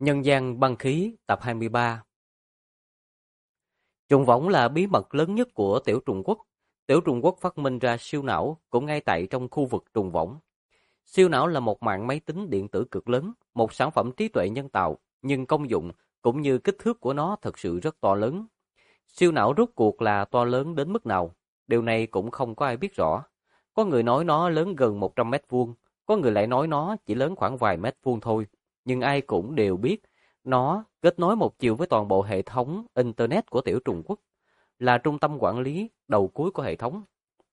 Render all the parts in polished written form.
Nhân gian băng khí tập 23. Trùng võng là bí mật lớn nhất của tiểu trùng quốc. Tiểu trùng quốc phát minh ra siêu não cũng ngay tại trong khu vực trùng võng. Siêu não là một mạng máy tính điện tử cực lớn, một sản phẩm trí tuệ nhân tạo, nhưng công dụng cũng như kích thước của nó thật sự rất to lớn. Siêu não rốt cuộc là to lớn đến mức nào? Điều này cũng không có ai biết rõ. Có người nói nó lớn gần 100 mét vuông, có người lại nói nó chỉ lớn khoảng vài mét vuông thôi. Nhưng ai cũng đều biết nó kết nối một chiều với toàn bộ hệ thống Internet của tiểu trùng quốc, là trung tâm quản lý đầu cuối của hệ thống.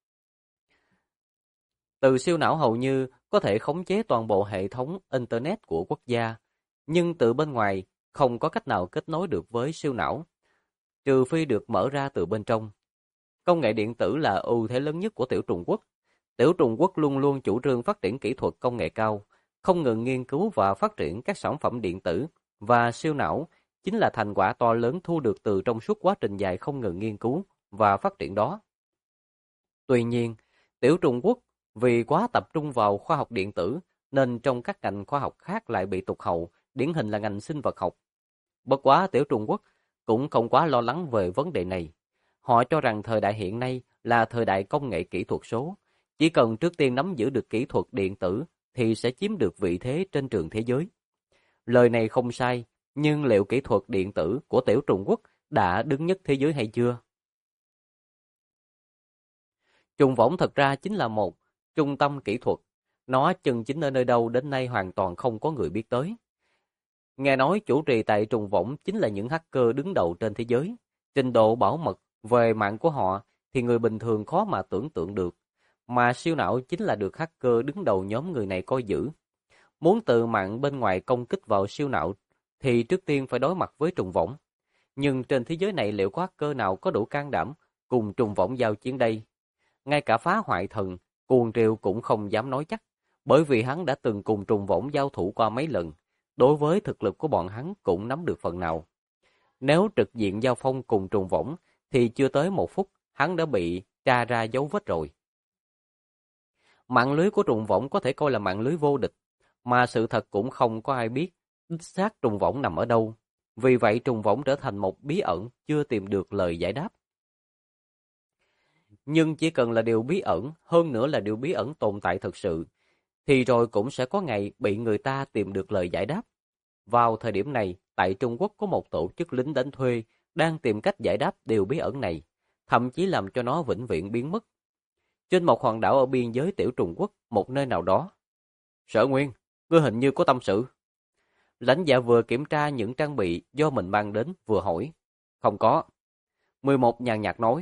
Từ siêu não hầu như có thể khống chế toàn bộ hệ thống Internet của quốc gia, nhưng từ bên ngoài không có cách nào kết nối được với siêu não, trừ phi được mở ra từ bên trong. Công nghệ điện tử là ưu thế lớn nhất của tiểu trùng quốc. Tiểu trùng quốc luôn luôn chủ trương phát triển kỹ thuật công nghệ cao, không ngừng nghiên cứu và phát triển các sản phẩm điện tử, và siêu não chính là thành quả to lớn thu được từ trong suốt quá trình dài không ngừng nghiên cứu và phát triển đó. Tuy nhiên, tiểu trùng quốc vì quá tập trung vào khoa học điện tử nên trong các ngành khoa học khác lại bị tụt hậu, điển hình là ngành sinh vật học. Bất quá tiểu trùng quốc cũng không quá lo lắng về vấn đề này. Họ cho rằng thời đại hiện nay là thời đại công nghệ kỹ thuật số. Chỉ cần trước tiên nắm giữ được kỹ thuật điện tử thì sẽ chiếm được vị thế trên trường thế giới. Lời này không sai, nhưng liệu kỹ thuật điện tử của tiểu trùng quốc đã đứng nhất thế giới hay chưa? Trùng võng thật ra chính là một trung tâm kỹ thuật. Nó chân chính ở nơi đâu đến nay hoàn toàn không có người biết tới. Nghe nói chủ trì tại trùng võng chính là những hacker đứng đầu trên thế giới. Trình độ bảo mật về mạng của họ thì người bình thường khó mà tưởng tượng được. Mà siêu não chính là được hacker đứng đầu nhóm người này coi giữ. Muốn từ mạng bên ngoài công kích vào siêu não thì trước tiên phải đối mặt với trùng võng. Nhưng trên thế giới này liệu có hacker nào có đủ can đảm cùng trùng võng giao chiến đây? Ngay cả phá hoại thần, cuồng triều cũng không dám nói chắc, bởi vì hắn đã từng cùng trùng võng giao thủ qua mấy lần. Đối với thực lực của bọn hắn cũng nắm được phần nào. Nếu trực diện giao phong cùng trùng võng thì chưa tới 1 phút, hắn đã bị tra ra dấu vết rồi. Mạng lưới của trùng võng có thể coi là mạng lưới vô địch, mà sự thật cũng không có ai biết đích xác trùng võng nằm ở đâu. Vì vậy trùng võng trở thành một bí ẩn chưa tìm được lời giải đáp. Nhưng chỉ cần là điều bí ẩn, hơn nữa là điều bí ẩn tồn tại thực sự, thì rồi cũng sẽ có ngày bị người ta tìm được lời giải đáp. Vào thời điểm này, tại Trung Quốc có một tổ chức lính đánh thuê đang tìm cách giải đáp điều bí ẩn này, thậm chí làm cho nó vĩnh viễn biến mất. Trên một hòn đảo ở biên giới tiểu Trung Quốc, một nơi nào đó. Sở Nguyên, ngươi hình như có tâm sự. Lãnh dạ vừa kiểm tra những trang bị do mình mang đến vừa hỏi. Không có. 11 nhàn nhạt nói.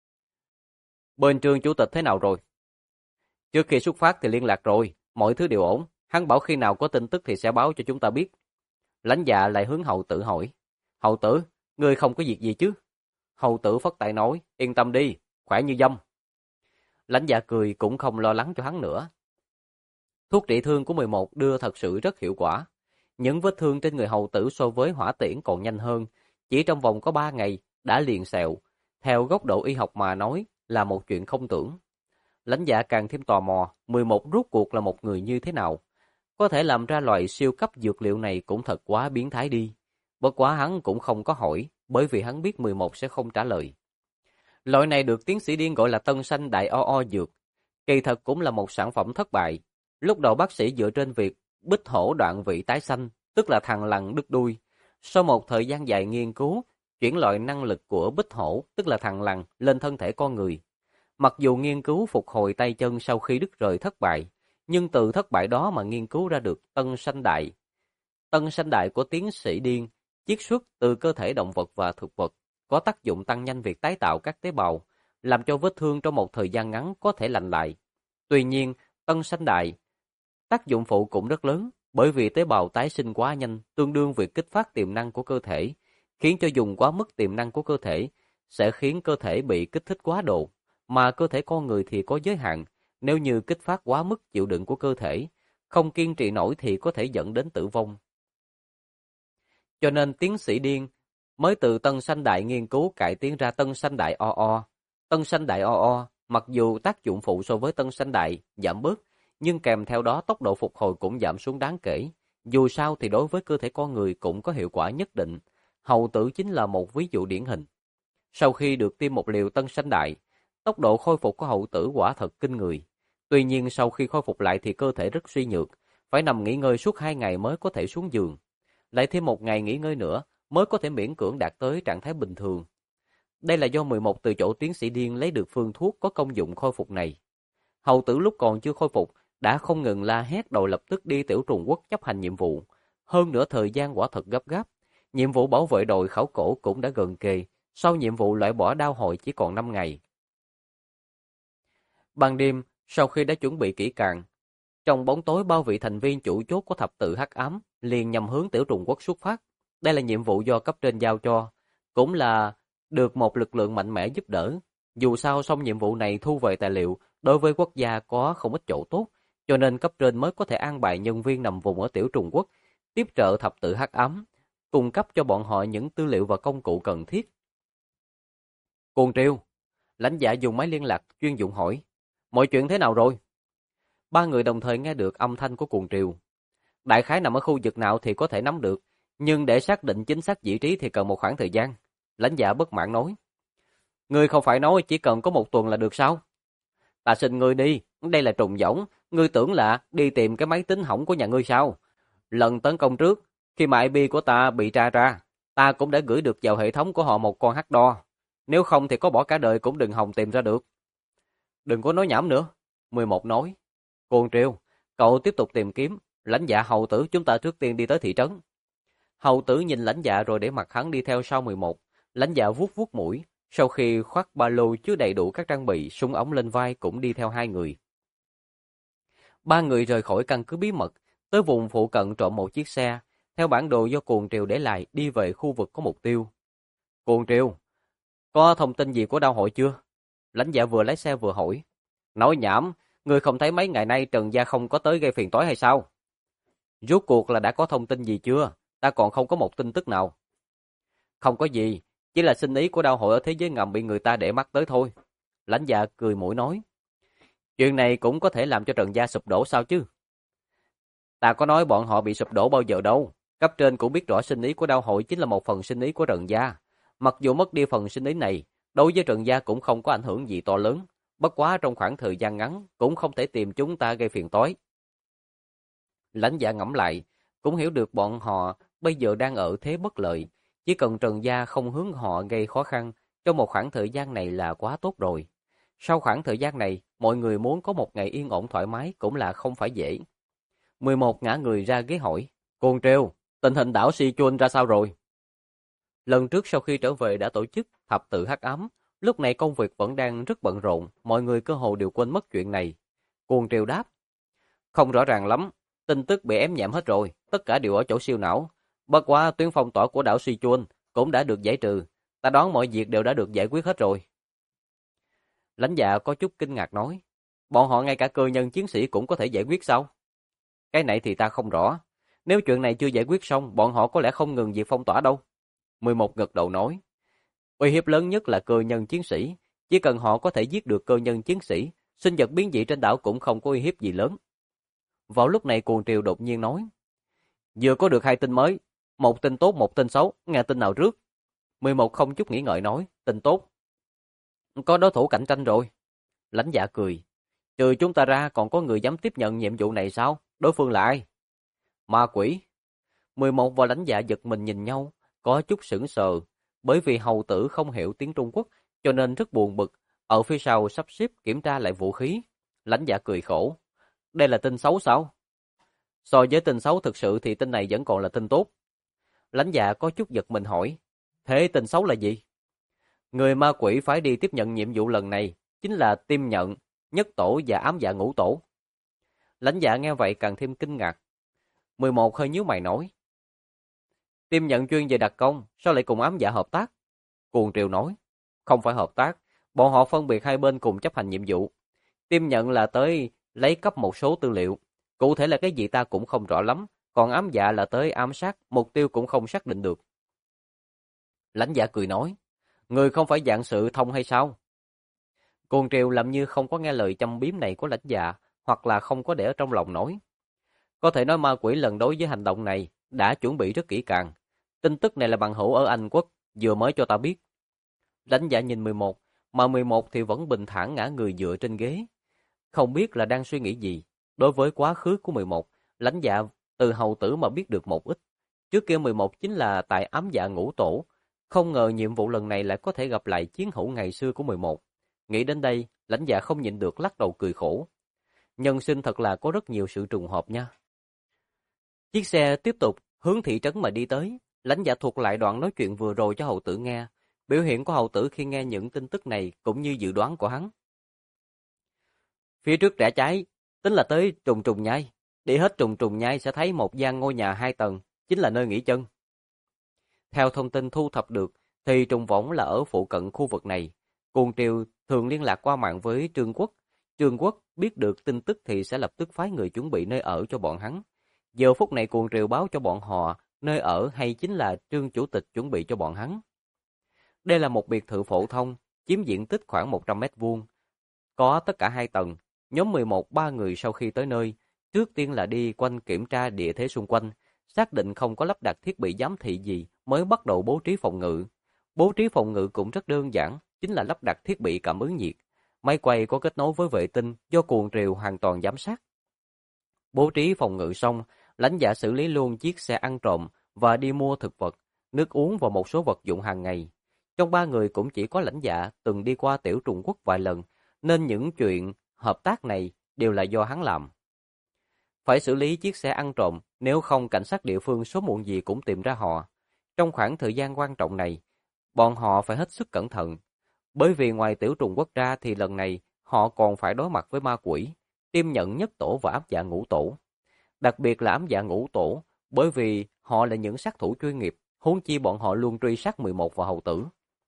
Bên Trương chủ tịch thế nào rồi? Trước khi xuất phát thì liên lạc rồi, mọi thứ đều ổn. Hắn bảo khi nào có tin tức thì sẽ báo cho chúng ta biết. Lãnh dạ lại hướng hầu tử hỏi. Hầu tử, ngươi không có việc gì chứ? Hầu tử phất tay nói, yên tâm đi, khỏe như dâm. Lãnh dạ cười cũng không lo lắng cho hắn nữa. Thuốc trị thương của 11 đưa thật sự rất hiệu quả. Những vết thương trên người hầu tử so với hỏa tiễn còn nhanh hơn. Chỉ trong vòng có 3 ngày đã liền sẹo. Theo góc độ y học mà nói là một chuyện không tưởng. Lãnh dạ càng thêm tò mò 11 rốt cuộc là một người như thế nào. Có thể làm ra loại siêu cấp dược liệu này cũng thật quá biến thái đi. Bất quá hắn cũng không có hỏi, bởi vì hắn biết 11 sẽ không trả lời. Loại này được tiến sĩ Điên gọi là tân sanh đại o dược. Kỳ thật cũng là một sản phẩm thất bại. Lúc đầu bác sĩ dựa trên việc bích hổ đoạn vị tái sanh, tức là thằn lằn đứt đuôi. Sau một thời gian dài nghiên cứu, chuyển loại năng lực của bích hổ, tức là thằn lằn, lên thân thể con người. Mặc dù nghiên cứu phục hồi tay chân sau khi đứt rời thất bại, nhưng từ thất bại đó mà nghiên cứu ra được tân sanh đại. Tân sanh đại của tiến sĩ Điên chiết xuất từ cơ thể động vật và thực vật, có tác dụng tăng nhanh việc tái tạo các tế bào, làm cho vết thương trong một thời gian ngắn có thể lành lại. Tuy nhiên, tân sanh đại tác dụng phụ cũng rất lớn, bởi vì tế bào tái sinh quá nhanh, tương đương việc kích phát tiềm năng của cơ thể, khiến cho dùng quá mức tiềm năng của cơ thể, sẽ khiến cơ thể bị kích thích quá độ, mà cơ thể con người thì có giới hạn, nếu như kích phát quá mức chịu đựng của cơ thể, không kiên trì nổi thì có thể dẫn đến tử vong. Cho nên tiến sĩ Điên mới từ tân sanh đại nghiên cứu cải tiến ra tân sanh đại o. Tân sanh đại o, mặc dù tác dụng phụ so với tân sanh đại giảm bớt, nhưng kèm theo đó tốc độ phục hồi cũng giảm xuống đáng kể. Dù sao thì đối với cơ thể con người cũng có hiệu quả nhất định. Hầu tử chính là một ví dụ điển hình. Sau khi được tiêm một liều tân sanh đại, tốc độ khôi phục của hầu tử quả thật kinh người. Tuy nhiên sau khi khôi phục lại thì cơ thể rất suy nhược, phải nằm nghỉ ngơi suốt 2 ngày mới có thể xuống giường. Lại thêm 1 ngày nghỉ ngơi nữa mới có thể miễn cưỡng đạt tới trạng thái bình thường. Đây là do 11 từ chỗ tiến sĩ Điên lấy được phương thuốc có công dụng khôi phục này. Hầu tử lúc còn chưa khôi phục đã không ngừng la hét đòi lập tức đi Tiểu Trùng Quốc chấp hành nhiệm vụ. Hơn nữa thời gian quả thật gấp gáp. Nhiệm vụ bảo vệ đồi khảo cổ cũng đã gần kề. Sau nhiệm vụ loại bỏ đao hội chỉ còn 5 ngày. Ban đêm, sau khi đã chuẩn bị kỹ càng, trong bóng tối bao vị thành viên chủ chốt của thập tự hắc ám liền nhằm hướng Tiểu Trùng Quốc xuất phát. Đây là nhiệm vụ do cấp trên giao cho, cũng là được một lực lượng mạnh mẽ giúp đỡ. Dù sao xong nhiệm vụ này thu về tài liệu đối với quốc gia có không ít chỗ tốt, cho nên cấp trên mới có thể an bài nhân viên nằm vùng ở Tiểu Trùng Quốc, tiếp trợ thập tự hắc ám, cung cấp cho bọn họ những tư liệu và công cụ cần thiết. Cuồng Triều, lãnh giả dùng máy liên lạc chuyên dụng hỏi, mọi chuyện thế nào rồi? Ba người đồng thời nghe được âm thanh của Cuồng Triều. Đại khái nằm ở khu vực nào thì có thể nắm được, nhưng để xác định chính xác vị trí thì cần một khoảng thời gian. Lãnh giả bất mãn nói. Ngươi không phải nói chỉ cần có 1 tuần là được sao? Ta xin ngươi đi, đây là trùng võng, ngươi tưởng là đi tìm cái máy tính hỏng của nhà ngươi sao? Lần tấn công trước, khi mà IP của ta bị tra ra, ta cũng đã gửi được vào hệ thống của họ một con hack đo. Nếu không thì có bỏ cả đời cũng đừng hòng tìm ra được. Đừng có nói nhảm nữa. 11 nói. Cuồng Triều, cậu tiếp tục tìm kiếm. Lãnh dạ hầu tử chúng ta trước tiên đi tới thị trấn. Hầu tử nhìn lãnh dạ rồi để mặc hắn đi theo sau 11. Lãnh dạ vuốt vuốt mũi. Sau khi khoác ba lô chứa đầy đủ các trang bị, súng ống lên vai cũng đi theo 2 người. 3 người rời khỏi căn cứ bí mật, tới vùng phụ cận trộm một chiếc xe, theo bản đồ do Cuồng Triều để lại đi về khu vực có mục tiêu. Cuồng Triều, có thông tin gì của đao hội chưa? Lãnh dạ vừa lái xe vừa hỏi. Nói nhảm, ngươi không thấy mấy ngày nay Trần Gia không có tới gây phiền toái hay sao? Rốt cuộc là đã có thông tin gì chưa? Ta còn không có một tin tức nào. Không có gì, chỉ là sinh ý của đao hội ở thế giới ngầm bị người ta để mắt tới thôi. Lãnh dạ cười mũi nói. Chuyện này cũng có thể làm cho Trần Gia sụp đổ sao chứ? Ta có nói bọn họ bị sụp đổ bao giờ đâu. Cấp trên cũng biết rõ sinh ý của đao hội chính là một phần sinh ý của Trần Gia. Mặc dù mất đi phần sinh ý này, đối với Trần Gia cũng không có ảnh hưởng gì to lớn. Bất quá trong khoảng thời gian ngắn cũng không thể tìm chúng ta gây phiền toái. Lãnh dạ ngẫm lại, cũng hiểu được bọn họ bây giờ đang ở thế bất lợi. Chỉ cần Trần Gia không hướng họ gây khó khăn, trong một khoảng thời gian này là quá tốt rồi. Sau khoảng thời gian này, mọi người muốn có một ngày yên ổn thoải mái cũng là không phải dễ. 11 ngã người ra ghế hỏi, Cuồng Triều, tình hình đảo Si Chuan ra sao rồi? Lần trước sau khi trở về đã tổ chức thập tự hắc ám, lúc này công việc vẫn đang rất bận rộn, mọi người cơ hồ đều quên mất chuyện này. Cuồng Triều đáp, không rõ ràng lắm, tin tức bị ém nhẹm hết rồi, tất cả đều ở chỗ siêu não. Bất quá tuyến phong tỏa của đảo Si Chuan cũng đã được giải trừ, ta đoán mọi việc đều đã được giải quyết hết rồi. Lãnh dạ có chút kinh ngạc nói, bọn họ ngay cả cơ nhân chiến sĩ cũng có thể giải quyết sao? Cái này thì ta không rõ, nếu chuyện này chưa giải quyết xong, bọn họ có lẽ không ngừng việc phong tỏa đâu. 11 gật đầu nói, uy hiếp lớn nhất là cơ nhân chiến sĩ, chỉ cần họ có thể giết được cơ nhân chiến sĩ, sinh vật biến dị trên đảo cũng không có uy hiếp gì lớn. Vào lúc này Cuồng Triều đột nhiên nói, vừa có được 2 tin mới, một tin tốt một tin xấu, nghe tin nào trước? 11 không chút nghĩ ngợi nói, tin tốt. Có đối thủ cạnh tranh rồi. Lãnh dạ cười, trừ chúng ta ra còn có người dám tiếp nhận nhiệm vụ này sao? Đối phương là ai? Ma quỷ. 11 và lãnh dạ giật mình nhìn nhau, có chút sững sờ, bởi vì hầu tử không hiểu tiếng Trung Quốc, cho nên rất buồn bực, ở phía sau sắp xếp kiểm tra lại vũ khí. Lãnh dạ cười khổ, đây là tin xấu sao? So với tin xấu thực sự thì tin này vẫn còn là tin tốt. Lãnh dạ có chút giật mình hỏi, thế tin xấu là gì? Người ma quỷ phải đi tiếp nhận nhiệm vụ lần này, chính là Tiêm Nhận, Nhất Tổ và Ám Dạ Ngũ Tổ. Lãnh dạ nghe vậy càng thêm kinh ngạc. 11 hơi nhíu mày nói, Tiêm Nhận chuyên về đặc công, sao lại cùng Ám Dạ hợp tác? Cuồng Triều nói, không phải hợp tác, bọn họ phân biệt hai bên cùng chấp hành nhiệm vụ. Tiêm Nhận là tới lấy cắp một số tư liệu, cụ thể là cái gì ta cũng không rõ lắm, còn Ám Dạ là tới ám sát, mục tiêu cũng không xác định được. Lãnh dạ cười nói, người không phải dạng sự thông hay sao? Cuồng Triều làm như không có nghe lời châm biếm này của lãnh dạ, hoặc là không có để ở trong lòng nói. Có thể nói ma quỷ lần đối với hành động này đã chuẩn bị rất kỹ càng. Tin tức này là bằng hữu ở Anh Quốc vừa mới cho ta biết. Lãnh Dạ nhìn 11, mà 11 thì vẫn bình thản ngã người dựa trên ghế. Không biết là đang suy nghĩ gì. Đối với quá khứ của 11, Lãnh Dạ từ hầu tử mà biết được một ít. Trước kia 11 chính là tại ám dạ ngũ tổ. Không ngờ nhiệm vụ lần này lại có thể gặp lại chiến hữu ngày xưa của 11. Nghĩ đến đây, Lãnh Dạ không nhịn được lắc đầu cười khổ. Nhân sinh thật là có rất nhiều sự trùng hợp nha. Chiếc xe tiếp tục hướng thị trấn mà đi tới. Lãnh Dạ thuật lại đoạn nói chuyện vừa rồi cho hầu tử nghe. Biểu hiện của hầu tử khi nghe những tin tức này cũng như dự đoán của hắn. Phía trước rẽ trái, tính là tới Trùng Trùng Nhai. Đi hết Trùng Trùng Nhai sẽ thấy một gian ngôi nhà 2 tầng, chính là nơi nghỉ chân. Theo thông tin thu thập được, thì Trùng Võng là ở phụ cận khu vực này. Cuồng Triều thường liên lạc qua mạng với Trương Quốc. Trương Quốc biết được tin tức thì sẽ lập tức phái người chuẩn bị nơi ở cho bọn hắn. Giờ phút này Cuồng Triều báo cho bọn họ nơi ở hay chính là Trương Chủ tịch chuẩn bị cho bọn hắn. Đây là một biệt thự phổ thông, chiếm diện tích khoảng 100 mét vuông. Có tất cả 2 tầng. Nhóm 11 3 người sau khi tới nơi, trước tiên là đi quanh kiểm tra địa thế xung quanh, xác định không có lắp đặt thiết bị giám thị gì mới bắt đầu bố trí phòng ngự. Bố trí phòng ngự cũng rất đơn giản, chính là lắp đặt thiết bị cảm ứng nhiệt. Máy quay có kết nối với vệ tinh do Cuồng Triều hoàn toàn giám sát. Bố trí phòng ngự xong, Lãnh Dạ xử lý luôn chiếc xe ăn trộm và đi mua thực vật, nước uống và một số vật dụng hàng ngày. Trong 3 người cũng chỉ có Lãnh Dạ từng đi qua Tiểu Trùng Quốc vài lần, nên những chuyện hợp tác này đều là do hắn làm. Phải xử lý chiếc xe ăn trộm, nếu không cảnh sát địa phương số muộn gì cũng tìm ra họ. Trong khoảng thời gian quan trọng này, bọn họ phải hết sức cẩn thận. Bởi vì ngoài Tiểu Trùng Quốc ra thì lần này họ còn phải đối mặt với ma quỷ, Tiêm Nhận Nhất Tổ và Ám Dạ Ngũ Tổ. Đặc biệt là Ám Dạ Ngũ Tổ, bởi vì họ là những sát thủ chuyên nghiệp, huống chi bọn họ luôn truy sát 11 và hầu tử.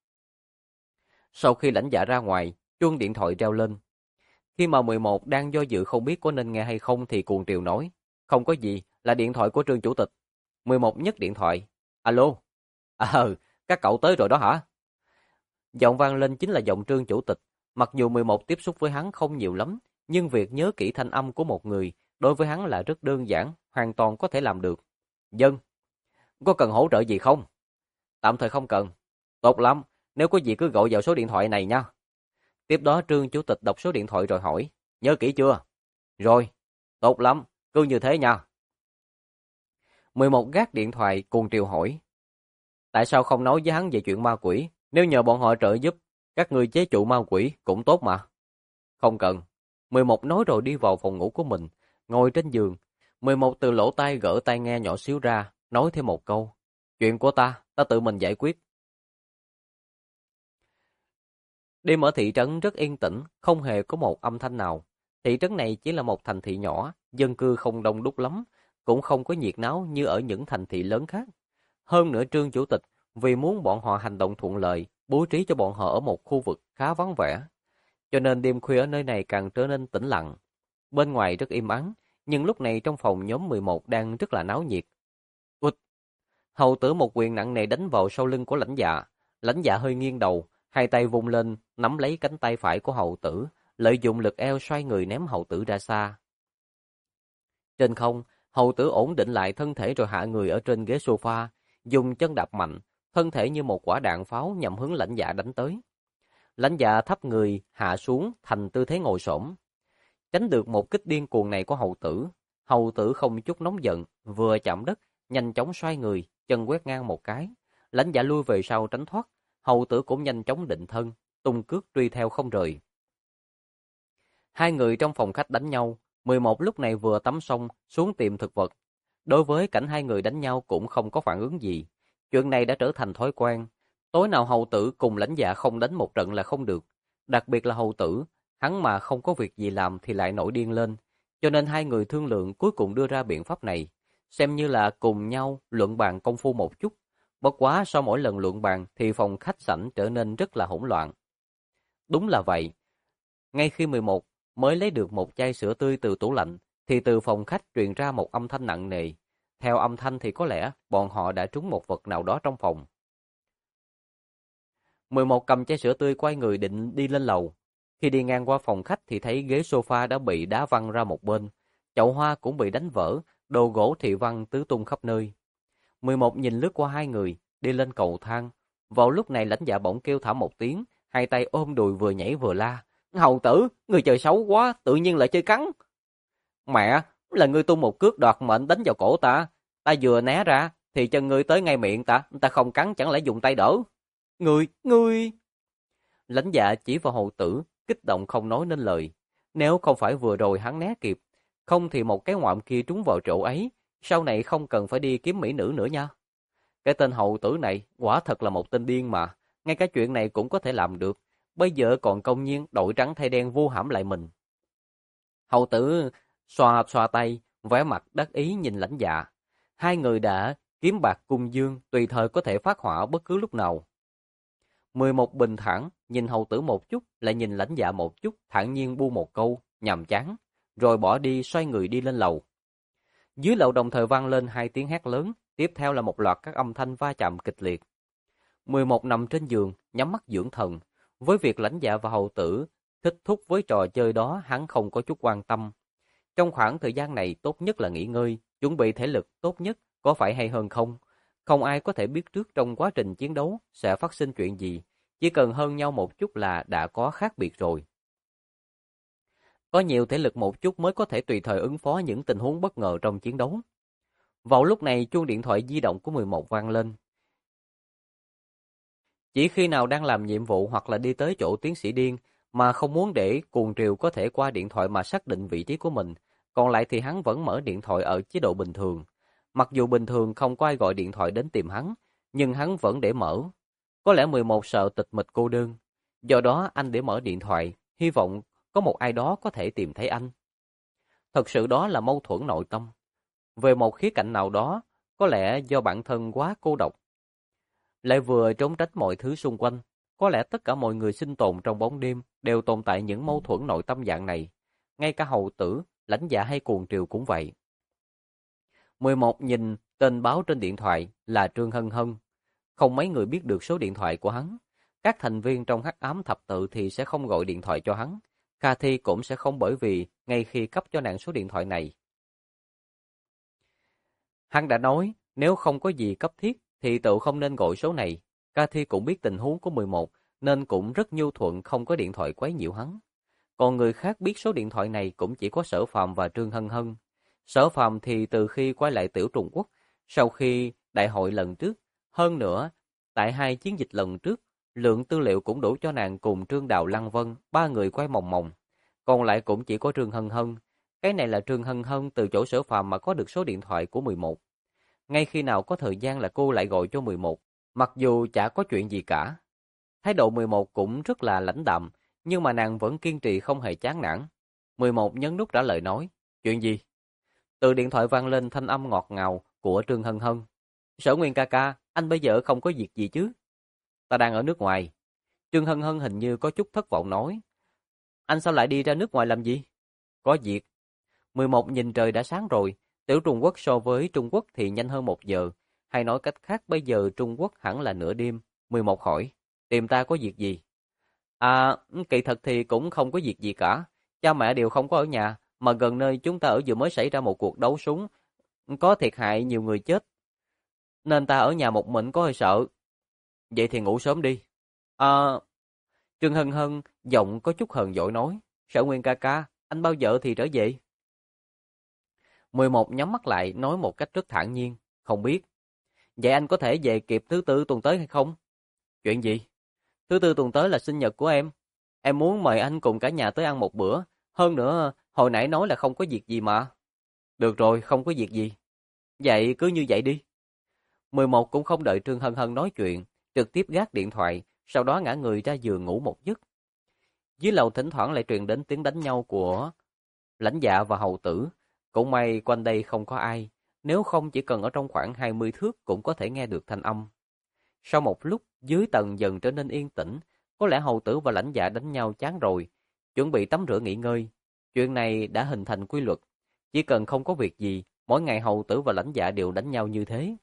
Sau khi Lãnh Dạ ra ngoài, chuông điện thoại reo lên. Khi mà 11 đang do dự không biết có nên nghe hay không thì Cuồng Triều nói, không có gì, là điện thoại của Trương Chủ tịch. 11 nhấc điện thoại. Alo? Các cậu tới rồi đó hả? Giọng vang lên chính là giọng Trương Chủ tịch. Mặc dù 11 tiếp xúc với hắn không nhiều lắm, nhưng việc nhớ kỹ thanh âm của một người đối với hắn là rất đơn giản, hoàn toàn có thể làm được. Dân, có cần hỗ trợ gì không? Tạm thời không cần. Tốt lắm, nếu có gì cứ gọi vào số điện thoại này nha. Tiếp đó Trương Chủ tịch đọc số điện thoại rồi hỏi, nhớ kỹ chưa? Rồi, tốt lắm, cứ như thế nha. 11 gác điện thoại. Cuồng Triều hỏi, tại sao không nói với hắn về chuyện ma quỷ? Nếu nhờ bọn họ trợ giúp, các ngươi chế trụ ma quỷ cũng tốt mà. Không cần. 11 nói rồi đi vào phòng ngủ của mình, ngồi trên giường. 11 từ lỗ tai gỡ tai nghe nhỏ xíu ra, nói thêm một câu, chuyện của ta tự mình giải quyết. Đêm ở thị trấn rất yên tĩnh, không hề có một âm thanh nào. Thị trấn này chỉ là một thành thị nhỏ, dân cư không đông đúc lắm, cũng không có nhiệt náo như ở những thành thị lớn khác. Hơn nữa Trương Chủ tịch vì muốn bọn họ hành động thuận lợi, bố trí cho bọn họ ở một khu vực khá vắng vẻ. Cho nên đêm khuya ở nơi này càng trở nên tĩnh lặng. Bên ngoài rất im ắng, nhưng lúc này trong phòng nhóm 11 đang rất là náo nhiệt. Ụt! Hầu tử một quyền nặng nề đánh vào sau lưng của Lãnh Dạ. Lãnh Dạ hơi nghiêng đầu, hai tay vung lên, nắm lấy cánh tay phải của hầu tử, lợi dụng lực eo xoay người ném hầu tử ra xa. Trên không, hầu tử ổn định lại thân thể rồi hạ người ở trên ghế sofa, dùng chân đạp mạnh, thân thể như một quả đạn pháo nhằm hướng Lãnh Dạ đánh tới. Lãnh Dạ thấp người hạ xuống thành tư thế ngồi xổm, tránh được một kích điên cuồng này của hầu tử. Hầu tử không chút nóng giận, vừa chạm đất, nhanh chóng xoay người, chân quét ngang một cái. Lãnh Dạ lui về sau tránh thoát, hầu tử cũng nhanh chóng định thân, tung cước truy theo không rời. Hai người trong phòng khách đánh nhau, 11 lúc này vừa tắm xong xuống tìm thực vật. Đối với cảnh hai người đánh nhau cũng không có phản ứng gì. Chuyện này đã trở thành thói quen. Tối nào hầu tử cùng Lãnh Dạ không đánh một trận là không được. Đặc biệt là hầu tử, hắn mà không có việc gì làm thì lại nổi điên lên. Cho nên hai người thương lượng cuối cùng đưa ra biện pháp này, xem như là cùng nhau luận bàn công phu một chút. Bất quá sau mỗi lần luận bàn thì phòng khách sảnh trở nên rất là hỗn loạn. Đúng là vậy. Ngay khi 11 mới lấy được một chai sữa tươi từ tủ lạnh, thì từ phòng khách truyền ra một âm thanh nặng nề. Theo âm thanh thì có lẽ bọn họ đã trúng một vật nào đó trong phòng. 11 cầm chai sữa tươi quay người định đi lên lầu. Khi đi ngang qua phòng khách thì thấy ghế sofa đã bị đá văng ra một bên. Chậu hoa cũng bị đánh vỡ, đồ gỗ thị văn tứ tung khắp nơi. 11 nhìn lướt qua hai người, đi lên cầu thang. Vào lúc này Lãnh Dạ bỗng kêu thảm một tiếng, hai tay ôm đùi vừa nhảy vừa la. Hầu tử, người chơi xấu quá, tự nhiên lại chơi cắn. Mẹ, là ngươi tung một cước đoạt mệnh đánh vào cổ ta. Ta vừa né ra, thì chân ngươi tới ngay miệng ta không cắn chẳng lẽ dùng tay đỡ. Ngươi... Lãnh Dạ chỉ vào Hầu tử, kích động không nói nên lời. Nếu không phải vừa rồi hắn né kịp, không thì một cái ngoạm kia trúng vào chỗ ấy, sau này không cần phải đi kiếm mỹ nữ nữa nha. Cái tên Hầu tử này quả thật là một tên điên mà, ngay cả chuyện này cũng có thể làm được, bây giờ còn công nhiên đội trắng thay đen vu hãm lại mình. Hầu tử xoa xoa tay, vẻ mặt đắc ý nhìn Lãnh Dạ. Hai người đã kiếm bạc cung dương, tùy thời có thể phát hỏa bất cứ lúc nào. 11 bình thản nhìn Hầu tử một chút, lại nhìn Lãnh Dạ một chút, thản nhiên buông một câu, nhàm chán, rồi bỏ đi xoay người đi lên lầu. Dưới lầu đồng thời vang lên hai tiếng hét lớn, tiếp theo là một loạt các âm thanh va chạm kịch liệt. 11 nằm trên giường, nhắm mắt dưỡng thần. Với việc Lãnh Dạ và Hầu tử thích thú với trò chơi đó, hắn không có chút quan tâm. Trong khoảng thời gian này tốt nhất là nghỉ ngơi, chuẩn bị thể lực tốt nhất, có phải hay hơn không? Không ai có thể biết trước trong quá trình chiến đấu sẽ phát sinh chuyện gì, chỉ cần hơn nhau một chút là đã có khác biệt rồi. Có nhiều thể lực một chút mới có thể tùy thời ứng phó những tình huống bất ngờ trong chiến đấu. Vào lúc này chuông điện thoại di động của 11 vang lên. Chỉ khi nào đang làm nhiệm vụ hoặc là đi tới chỗ tiến sĩ điên mà không muốn để cuồng triều có thể qua điện thoại mà xác định vị trí của mình, còn lại thì hắn vẫn mở điện thoại ở chế độ bình thường. Mặc dù bình thường không có ai gọi điện thoại đến tìm hắn, nhưng hắn vẫn để mở. Có lẽ 11 sợ tịch mịch cô đơn, do đó anh để mở điện thoại, hy vọng có một ai đó có thể tìm thấy anh. Thật sự đó là mâu thuẫn nội tâm. Về một khía cạnh nào đó, có lẽ do bản thân quá cô độc, lại vừa trốn tránh mọi thứ xung quanh. Có lẽ tất cả mọi người sinh tồn trong bóng đêm đều tồn tại những mâu thuẫn nội tâm dạng này. Ngay cả Hầu tử, Lãnh Dạ hay cuồng triều cũng vậy. 11 nhìn tên báo trên điện thoại là Trương Hân Hân. Không mấy người biết được số điện thoại của hắn. Các thành viên trong Hắc Ám Thập Tự thì sẽ không gọi điện thoại cho hắn. Cathy cũng sẽ không, bởi vì ngay khi cấp cho nàng số điện thoại này, hắn đã nói nếu không có gì cấp thiết thì tự không nên gọi số này. Cathy cũng biết tình huống của 11 nên cũng rất nhu thuận không có điện thoại quấy nhiễu hắn. Còn người khác biết số điện thoại này cũng chỉ có Sở Phàm và Trương Hân Hân. Sở Phàm thì từ khi quay lại Tiểu Trung Quốc, sau khi đại hội lần trước, hơn nữa, tại hai chiến dịch lần trước, lượng tư liệu cũng đủ cho nàng cùng Trương Đào Lăng Vân, ba người quay mòng mòng. Còn lại cũng chỉ có Trương Hân Hân. Cái này là Trương Hân Hân từ chỗ Sở Phàm mà có được số điện thoại của 11. Ngay khi nào có thời gian là cô lại gọi cho 11, mặc dù chả có chuyện gì cả. Thái độ 11 cũng rất là lãnh đạm, nhưng mà nàng vẫn kiên trì không hề chán nản. 11 nhấn nút trả lời nói, chuyện gì? Từ điện thoại vang lên thanh âm ngọt ngào của Trương Hân Hân. Sở Nguyên ca ca, anh bây giờ không có việc gì chứ? Ta đang ở nước ngoài. Trương Hân Hân hình như có chút thất vọng nói. Anh sao lại đi ra nước ngoài làm gì? Có việc. 11 nhìn trời đã sáng rồi. Tiểu Trung Quốc so với Trung Quốc thì nhanh hơn 1 giờ. Hay nói cách khác bây giờ Trung Quốc hẳn là nửa đêm. 11 hỏi, tìm ta có việc gì? À, kỳ thật thì cũng không có việc gì cả. Cha mẹ đều không có ở nhà, mà gần nơi chúng ta ở vừa mới xảy ra một cuộc đấu súng, có thiệt hại nhiều người chết. Nên ta ở nhà một mình có hơi sợ. Vậy thì ngủ sớm đi. À, Trương Hân Hân giọng có chút hờn dỗi nói, Sở Nguyên ca ca, anh bao giờ thì trở về? 11 nhắm mắt lại nói một cách rất thản nhiên, không biết. Vậy anh có thể về kịp thứ tư tuần tới hay không? Chuyện gì? Thứ tư tuần tới là sinh nhật của em. Em muốn mời anh cùng cả nhà tới ăn một bữa. Hơn nữa, hồi nãy nói là không có việc gì mà. Được rồi, không có việc gì. Vậy cứ như vậy đi. 11 cũng không đợi Trương Hân Hân nói chuyện, trực tiếp gác điện thoại, sau đó ngã người ra giường ngủ một giấc. Dưới lầu thỉnh thoảng lại truyền đến tiếng đánh nhau của Lãnh Dạ và Hầu tử. Cũng may quanh đây không có ai, nếu không chỉ cần ở trong khoảng 20 thước cũng có thể nghe được thanh âm. Sau một lúc, dưới tầng dần trở nên yên tĩnh, có lẽ Hầu tử và Lãnh Dạ đánh nhau chán rồi, chuẩn bị tắm rửa nghỉ ngơi. Chuyện này đã hình thành quy luật, chỉ cần không có việc gì, mỗi ngày Hầu tử và Lãnh Dạ đều đánh nhau như thế.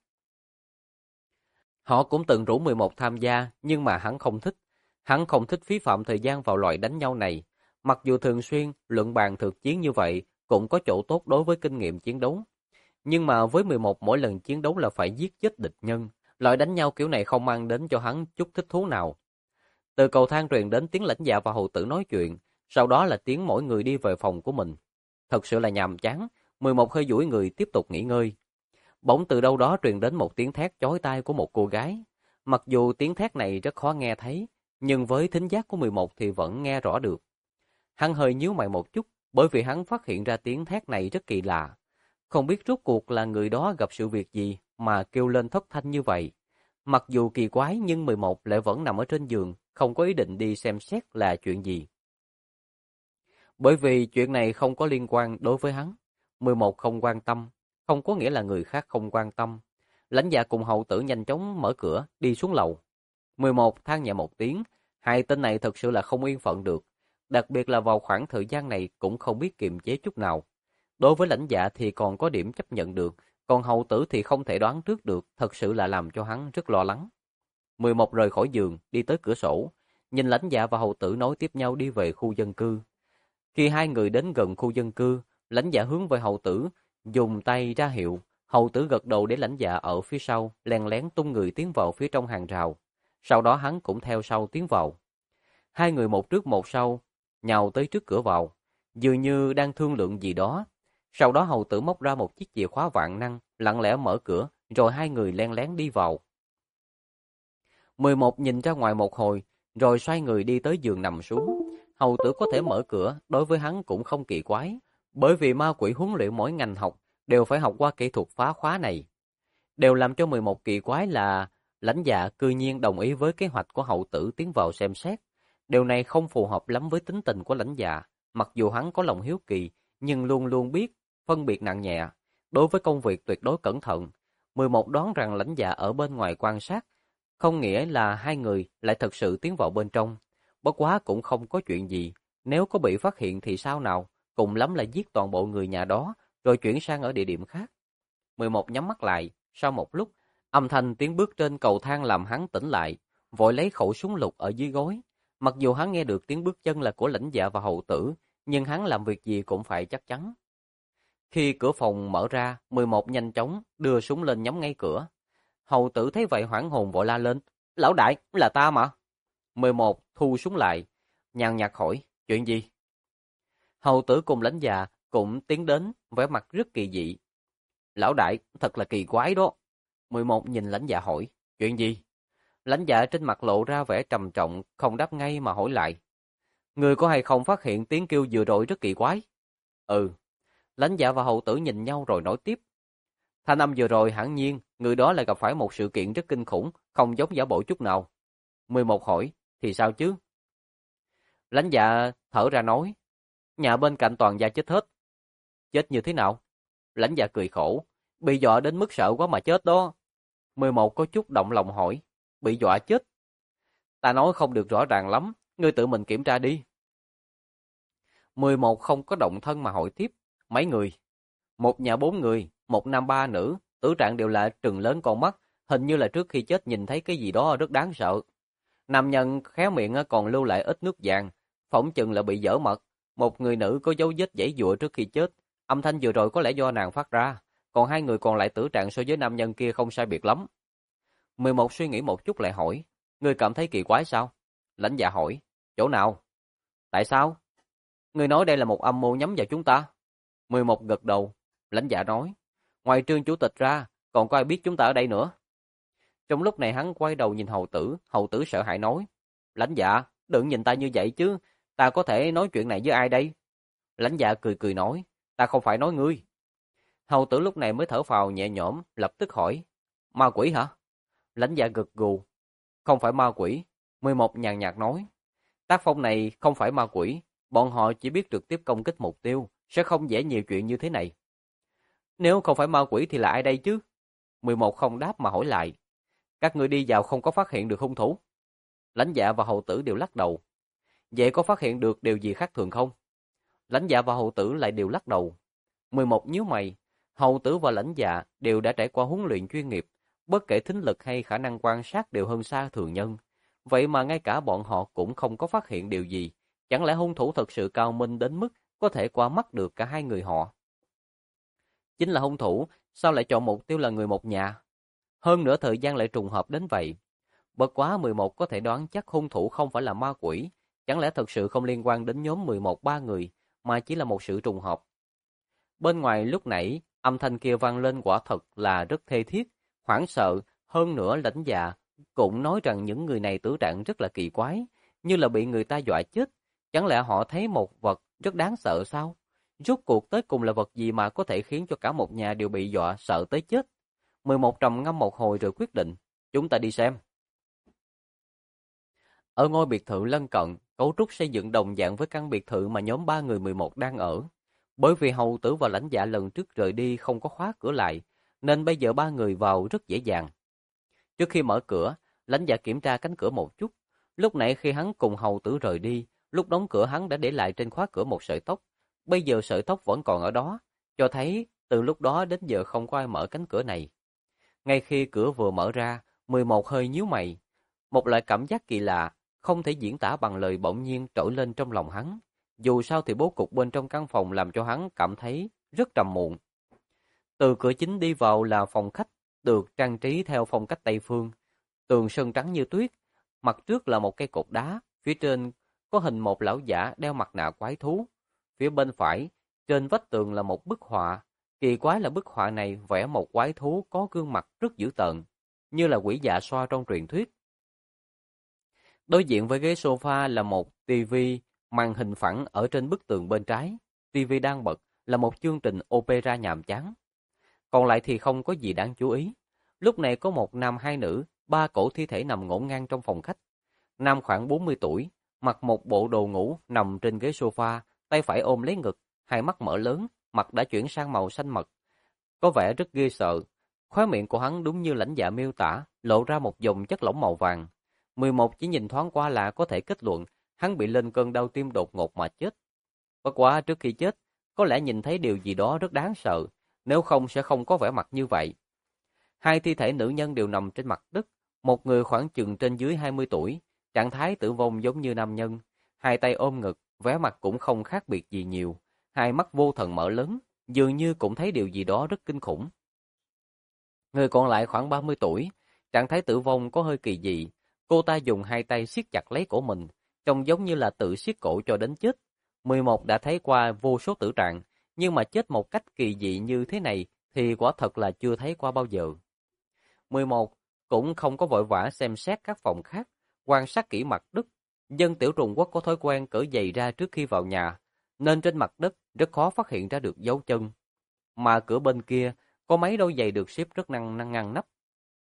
Họ cũng từng rủ 11 tham gia, nhưng mà hắn không thích. Hắn không thích phí phạm thời gian vào loại đánh nhau này. Mặc dù thường xuyên luận bàn thực chiến như vậy cũng có chỗ tốt đối với kinh nghiệm chiến đấu. Nhưng mà với 11 mỗi lần chiến đấu là phải giết chết địch nhân, loại đánh nhau kiểu này không mang đến cho hắn chút thích thú nào. Từ cầu thang truyền đến tiếng lãnh dạ và hầu tử nói chuyện, sau đó là tiếng mỗi người đi về phòng của mình. Thật sự là nhàm chán, 11 hơi duỗi người tiếp tục nghỉ ngơi. Bỗng từ đâu đó truyền đến một tiếng thét chói tai của một cô gái. Mặc dù tiếng thét này rất khó nghe thấy, nhưng với thính giác của 11 thì vẫn nghe rõ được. Hắn hơi nhíu mày một chút, bởi vì hắn phát hiện ra tiếng thét này rất kỳ lạ. Không biết rốt cuộc là người đó gặp sự việc gì mà kêu lên thất thanh như vậy. Mặc dù kỳ quái nhưng 11 lại vẫn nằm ở trên giường, không có ý định đi xem xét là chuyện gì. Bởi vì chuyện này không có liên quan đối với hắn. 11 không quan tâm, không có nghĩa là người khác không quan tâm. Lãnh dạ cùng hầu tử nhanh chóng mở cửa, đi xuống lầu. 11 than nhẹ một tiếng, hai tên này thật sự là không yên phận được. Đặc biệt là vào khoảng thời gian này cũng không biết kiềm chế chút nào. Đối với lãnh dạ thì còn có điểm chấp nhận được, còn hầu tử thì không thể đoán trước được, thật sự là làm cho hắn rất lo lắng. 11 rời khỏi giường, đi tới cửa sổ, nhìn lãnh dạ và hầu tử nối tiếp nhau đi về khu dân cư. Khi hai người đến gần khu dân cư, lãnh dạ hướng về hầu tử, dùng tay ra hiệu, hầu tử gật đầu để lãnh dạ ở phía sau, lén lén tung người tiến vào phía trong hàng rào. Sau đó hắn cũng theo sau tiến vào. Hai người một trước một sau, nhào tới trước cửa vào, dường như đang thương lượng gì đó. Sau đó hầu tử móc ra một chiếc chìa khóa vạn năng, lặng lẽ mở cửa, rồi hai người len lén đi vào. 11 nhìn ra ngoài một hồi, rồi xoay người đi tới giường nằm xuống. Hầu tử có thể mở cửa, đối với hắn cũng không kỳ quái, bởi vì ma quỷ huấn luyện mỗi ngành học đều phải học qua kỹ thuật phá khóa này. Đều làm cho 11 kỳ quái là lãnh dạ cư nhiên đồng ý với kế hoạch của hầu tử tiến vào xem xét. Điều này không phù hợp lắm với tính tình của lãnh dạ, mặc dù hắn có lòng hiếu kỳ, nhưng luôn luôn biết phân biệt nặng nhẹ. Đối với công việc tuyệt đối cẩn thận, 11 đoán rằng lãnh dạ ở bên ngoài quan sát, không nghĩa là hai người lại thật sự tiến vào bên trong. Bất quá cũng không có chuyện gì, nếu có bị phát hiện thì sao nào, cùng lắm là giết toàn bộ người nhà đó, rồi chuyển sang ở địa điểm khác. 11 nhắm mắt lại, sau một lúc, âm thanh tiếng bước trên cầu thang làm hắn tỉnh lại, vội lấy khẩu súng lục ở dưới gối. Mặc dù hắn nghe được tiếng bước chân là của lãnh dạ và hầu tử, nhưng hắn làm việc gì cũng phải chắc chắn. Khi cửa phòng mở ra, 11 nhanh chóng đưa súng lên nhắm ngay cửa. Hầu tử thấy vậy hoảng hồn vội la lên, lão đại, là ta mà. 11 thu súng lại, nhàn nhạt hỏi, chuyện gì? Hầu tử cùng lãnh dạ cũng tiến đến, vẻ mặt rất kỳ dị. Lão đại, thật là kỳ quái đó. 11 nhìn lãnh dạ hỏi, chuyện gì? Lãnh dạ trên mặt lộ ra vẻ trầm trọng, không đáp ngay mà hỏi lại. Người có hay không phát hiện tiếng kêu vừa rồi rất kỳ quái? Ừ. Lãnh dạ và hầu tử nhìn nhau rồi nói tiếp. Thanh âm vừa rồi hẳn nhiên, người đó lại gặp phải một sự kiện rất kinh khủng, không giống giả bộ chút nào. 11 hỏi, thì sao chứ? Lãnh dạ thở ra nói, nhà bên cạnh toàn gia chết hết. Chết như thế nào? Lãnh dạ cười khổ, bị dọa đến mức sợ quá mà chết đó. 11 có chút động lòng hỏi, bị dọa chết? Ta nói không được rõ ràng lắm, ngươi tự mình kiểm tra đi. 11 không có động thân mà hỏi tiếp, mấy người? Một nhà 4 người, một nam 3 nữ, tử trạng đều là trừng lớn con mắt, hình như là trước khi chết nhìn thấy cái gì đó rất đáng sợ. Nam nhân khéo miệng còn lưu lại ít nước vàng, phỏng chừng là bị dở mật. Một người nữ có dấu vết giãy giụa trước khi chết, âm thanh vừa rồi có lẽ do nàng phát ra, còn hai người còn lại tử trạng so với nam nhân kia không sai biệt lắm. 11 suy nghĩ một chút lại hỏi, ngươi cảm thấy kỳ quái sao? Lãnh dạ hỏi, chỗ nào? Tại sao? Ngươi nói đây là một âm mưu nhắm vào chúng ta. 11 gật đầu, lãnh dạ nói, ngoài Trương chủ tịch ra, còn có ai biết chúng ta ở đây nữa? Trong lúc này hắn quay đầu nhìn hầu tử sợ hãi nói, lãnh dạ, đừng nhìn ta như vậy chứ, ta có thể nói chuyện này với ai đây? Lãnh dạ cười cười nói, ta không phải nói ngươi. Hầu tử lúc này mới thở phào nhẹ nhõm, lập tức hỏi, ma quỷ hả? Lãnh dạ gật gù, không phải ma quỷ. 11 nhàn nhạt nói, tác phong này không phải ma quỷ, bọn họ chỉ biết trực tiếp công kích mục tiêu, sẽ không dễ nhiều chuyện như thế này. Nếu không phải ma quỷ thì là ai đây chứ? 11 không đáp mà hỏi lại, các ngươi đi vào không có phát hiện được hung thủ? Lãnh dạ và hầu tử đều lắc đầu. Vậy có phát hiện được điều gì khác thường không? Lãnh dạ và hầu tử lại đều lắc đầu. 11 nhíu mày, hầu tử và lãnh dạ đều đã trải qua huấn luyện chuyên nghiệp, bất kể thính lực hay khả năng quan sát đều hơn xa thường nhân. Vậy mà ngay cả bọn họ cũng không có phát hiện điều gì, chẳng lẽ hung thủ thật sự cao minh đến mức có thể qua mắt được cả hai người họ? Chính là hung thủ, Sao lại chọn mục tiêu là người một nhà? Hơn nữa thời gian lại trùng hợp đến vậy. Bất quá 11 có thể đoán chắc hung thủ không phải là ma quỷ. Chẳng lẽ thật sự không liên quan đến nhóm 11 ba người, mà chỉ là một sự trùng hợp. Bên ngoài lúc nãy, âm thanh kia vang lên quả thật là rất thê thiết, hoảng sợ. Hơn nữa lãnh dạ cũng nói rằng những người này tử trạng rất là kỳ quái, như là bị người ta dọa chết. Chẳng lẽ họ thấy một vật rất đáng sợ sao? Rốt cuộc tới cùng là vật gì mà có thể khiến cho cả một nhà đều bị dọa sợ tới chết? 11 trầm ngâm một hồi rồi quyết định, chúng ta đi xem. Ở ngôi biệt thự lân cận, cấu trúc xây dựng đồng dạng với căn biệt thự mà nhóm 3 người 11 đang ở. Bởi vì hầu tử và lãnh dạ lần trước rời đi không có khóa cửa lại, nên bây giờ ba người vào rất dễ dàng. Trước khi mở cửa, lãnh dạ kiểm tra cánh cửa một chút. Lúc nãy khi hắn cùng hầu tử rời đi, lúc đóng cửa hắn đã để lại trên khóa cửa một sợi tóc. Bây giờ sợi tóc vẫn còn ở đó, cho thấy từ lúc đó đến giờ không có ai mở cánh cửa này. Ngay khi cửa vừa mở ra, 11 hơi nhíu mày. Một loại cảm giác kỳ lạ, không thể diễn tả bằng lời bỗng nhiên trỗi lên trong lòng hắn. Dù sao thì bố cục bên trong căn phòng làm cho hắn cảm thấy rất trầm muộn. Từ cửa chính đi vào là phòng khách, được trang trí theo phong cách Tây phương. Tường sơn trắng như tuyết, mặt trước là một cây cột đá, phía trên có hình một lão giả đeo mặt nạ quái thú. Phía bên phải, trên vách tường là một bức họa. Kỳ quái là bức họa này vẽ một quái thú có gương mặt rất dữ tợn, như là quỷ dạ xoa trong truyền thuyết. Đối diện với ghế sofa là một tivi màn hình phẳng ở trên bức tường bên trái. Tivi đang bật là một chương trình opera nhàm chán. Còn lại thì không có gì đáng chú ý. Lúc này có một nam hai nữ, ba cổ thi thể nằm ngổn ngang trong phòng khách. Nam khoảng 40 tuổi, mặc một bộ đồ ngủ nằm trên ghế sofa, tay phải ôm lấy ngực, hai mắt mở lớn, mặt đã chuyển sang màu xanh mật. Có vẻ rất ghê sợ. Khóe miệng của hắn đúng như lãnh dạ miêu tả, lộ ra một dòng chất lỏng màu vàng. 11 chỉ nhìn thoáng qua là có thể kết luận, hắn bị lên cơn đau tim đột ngột mà chết. Bất quá trước khi chết, có lẽ nhìn thấy điều gì đó rất đáng sợ, nếu không sẽ không có vẻ mặt như vậy. Hai thi thể nữ nhân đều nằm trên mặt đất, một người khoảng chừng trên dưới 20 tuổi, trạng thái tử vong giống như nam nhân, hai tay ôm ngực, vẻ mặt cũng không khác biệt gì nhiều, hai mắt vô thần mở lớn, dường như cũng thấy điều gì đó rất kinh khủng. Người còn lại khoảng 30 tuổi, trạng thái tử vong có hơi kỳ dị, cô ta dùng hai tay siết chặt lấy cổ mình, trông giống như là tự siết cổ cho đến chết. 11 đã thấy qua vô số tử trạng, nhưng mà chết một cách kỳ dị như thế này thì quả thật là chưa thấy qua bao giờ. 11 cũng không có vội vã xem xét các phòng khác, quan sát kỹ mặt đất. Dân tiểu Trung Quốc có thói quen cởi giày ra trước khi vào nhà, nên trên mặt đất rất khó phát hiện ra được dấu chân. Mà cửa bên kia có mấy đôi giày được xếp rất ngăn nắp.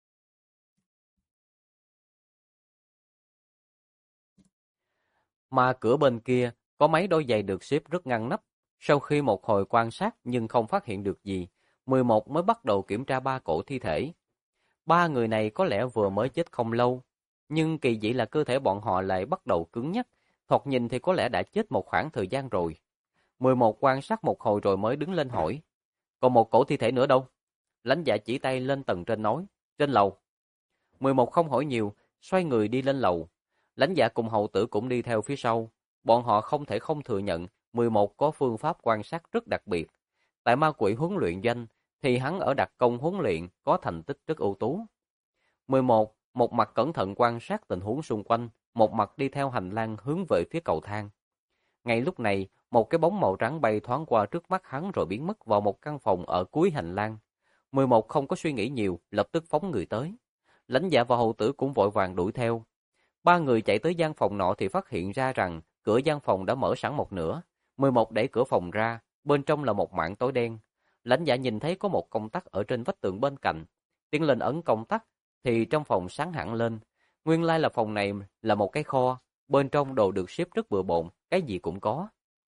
Mà cửa bên kia có mấy đôi giày được xếp rất ngăn nắp. Sau khi một hồi quan sát nhưng không phát hiện được gì, 11 mới bắt đầu kiểm tra ba cổ thi thể. Ba người này có lẽ vừa mới chết không lâu, nhưng kỳ dị là cơ thể bọn họ lại bắt đầu cứng nhắc, thoạt nhìn thì có lẽ đã chết một khoảng thời gian rồi. 11 quan sát một hồi rồi mới đứng lên hỏi, còn một cổ thi thể nữa đâu? Lãnh dạ chỉ tay lên tầng trên nói, trên lầu. 11 không hỏi nhiều, xoay người đi lên lầu. Lãnh dạ cùng hậu tử cũng đi theo phía sau. Bọn họ không thể không thừa nhận 11 có phương pháp quan sát rất đặc biệt. Tại ma quỷ huấn luyện doanh, thì hắn ở đặc công huấn luyện có thành tích rất ưu tú. 11, một mặt cẩn thận quan sát tình huống xung quanh, một mặt đi theo hành lang hướng về phía cầu thang. Ngay lúc này, một cái bóng màu trắng bay thoáng qua trước mắt hắn rồi biến mất vào một căn phòng ở cuối hành lang. 11 không có suy nghĩ nhiều, lập tức phóng người tới. Lãnh dạ và hậu tử cũng vội vàng đuổi theo. Ba người chạy tới gian phòng nọ thì phát hiện ra rằng cửa gian phòng đã mở sẵn một nửa. 11 đẩy cửa phòng ra, bên trong là một mảng tối đen. Lãnh dạ nhìn thấy có một công tắc ở trên vách tường bên cạnh. Tiến lên ấn công tắc thì trong phòng sáng hẳn lên. Nguyên lai là phòng này là một cái kho, bên trong đồ được xếp rất bừa bộn, cái gì cũng có.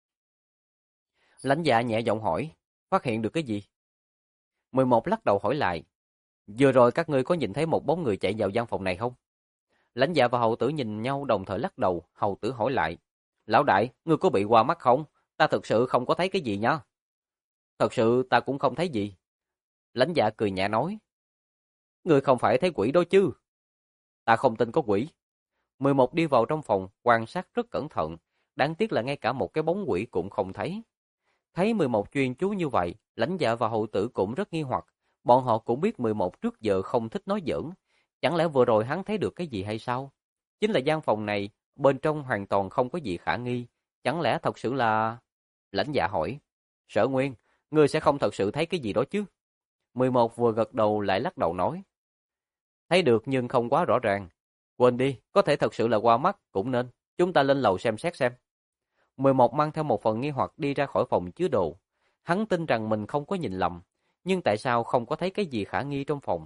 Lãnh dạ nhẹ giọng hỏi, phát hiện được cái gì? 11 lắc đầu hỏi lại, vừa rồi các ngươi có nhìn thấy một bóng người chạy vào gian phòng này không? Lãnh dạ và hầu tử nhìn nhau đồng thời lắc đầu, hầu tử hỏi lại, lão đại, ngươi có bị qua mắt không? Ta thực sự không có thấy cái gì nha. Thật sự ta cũng không thấy gì. Lãnh dạ cười nhẹ nói, ngươi không phải thấy quỷ đó chứ? Ta không tin có quỷ. 11 đi vào trong phòng, quan sát rất cẩn thận, đáng tiếc là ngay cả một cái bóng quỷ cũng không thấy. Thấy 11 chuyên chú như vậy, lãnh dạ và hậu tử cũng rất nghi hoặc, Bọn họ cũng biết 11 trước giờ không thích nói giỡn. Chẳng lẽ vừa rồi hắn thấy được cái gì hay sao? Chính là gian phòng này, bên trong hoàn toàn không có gì khả nghi. Chẳng lẽ thật sự là... Lãnh Dạ hỏi. Sở Nguyên, ngươi sẽ không thật sự thấy cái gì đó chứ? 11 vừa gật đầu lại lắc đầu nói. Thấy được nhưng không quá rõ ràng. Quên đi, có thể thật sự là qua mắt, cũng nên. Chúng ta lên lầu xem xét xem. 11 mang theo một phần nghi hoặc đi ra khỏi phòng chứa đồ. Hắn tin rằng mình không có nhìn lầm, nhưng tại sao không có thấy cái gì khả nghi trong phòng?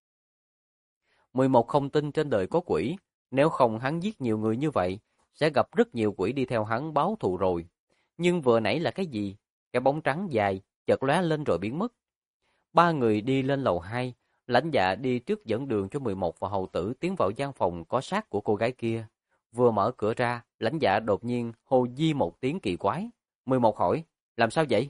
11 không tin trên đời có quỷ, nếu không hắn giết nhiều người như vậy, sẽ gặp rất nhiều quỷ đi theo hắn báo thù rồi. Nhưng vừa nãy là cái gì? Cái bóng trắng dài, chợt lóe lên rồi biến mất. Ba người đi lên lầu 2, Lãnh Dạ đi trước dẫn đường cho 11 và hầu tử tiến vào gian phòng có xác của cô gái kia. Vừa mở cửa ra, Lãnh Dạ đột nhiên hô di một tiếng kỳ quái. 11 hỏi, làm sao vậy?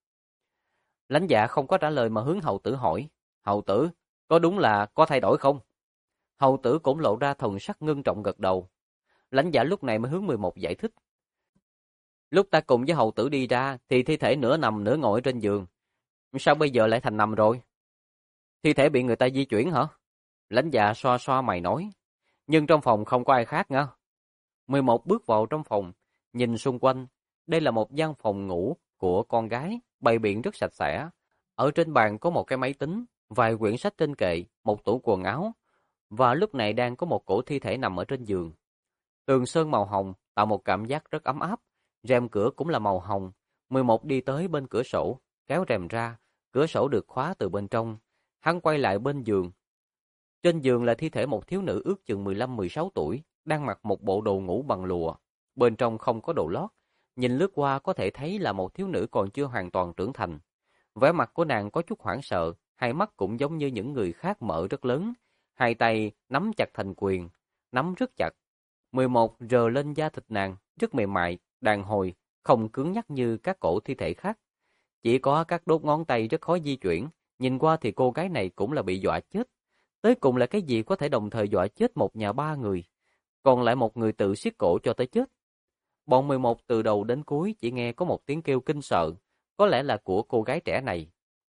Lãnh Dạ không có trả lời mà hướng hầu tử hỏi, hầu tử, có đúng là có thay đổi không? Hầu tử cũng lộ ra thần sắc ngưng trọng gật đầu. Lãnh Dạ lúc này mới hướng 11 giải thích. Lúc ta cùng với hầu tử đi ra thì thi thể nửa nằm nửa ngồi trên giường. Sao bây giờ lại thành nằm rồi? Thi thể bị người ta di chuyển hả? Lãnh Dạ xoa xoa mày nói. Nhưng trong phòng không có ai khác nha. 11 bước vào trong phòng, nhìn xung quanh. Đây là một gian phòng ngủ của con gái, bày biện rất sạch sẽ. Ở trên bàn có một cái máy tính, vài quyển sách trên kệ, một tủ quần áo. Và lúc này đang có một cổ thi thể nằm ở trên giường. Tường sơn màu hồng tạo một cảm giác rất ấm áp. Rèm cửa cũng là màu hồng. 11 đi tới bên cửa sổ, kéo rèm ra. Cửa sổ được khóa từ bên trong. Hắn quay lại bên giường. Trên giường là thi thể một thiếu nữ ước chừng 15-16 tuổi, đang mặc một bộ đồ ngủ bằng lụa. Bên trong không có đồ lót. Nhìn lướt qua có thể thấy là một thiếu nữ còn chưa hoàn toàn trưởng thành. Vẻ mặt của nàng có chút hoảng sợ, hai mắt cũng giống như những người khác mở rất lớn. Hai tay nắm chặt thành quyền, nắm rất chặt. 11 rờ lên da thịt nàng, rất mềm mại, đàn hồi, không cứng nhắc như các cổ thi thể khác. Chỉ có các đốt ngón tay rất khó di chuyển, nhìn qua thì cô gái này cũng là bị dọa chết. Tới cùng là cái gì có thể đồng thời dọa chết một nhà ba người, còn lại một người tự siết cổ cho tới chết. Bọn 11 từ đầu đến cuối chỉ nghe có một tiếng kêu kinh sợ, có lẽ là của cô gái trẻ này.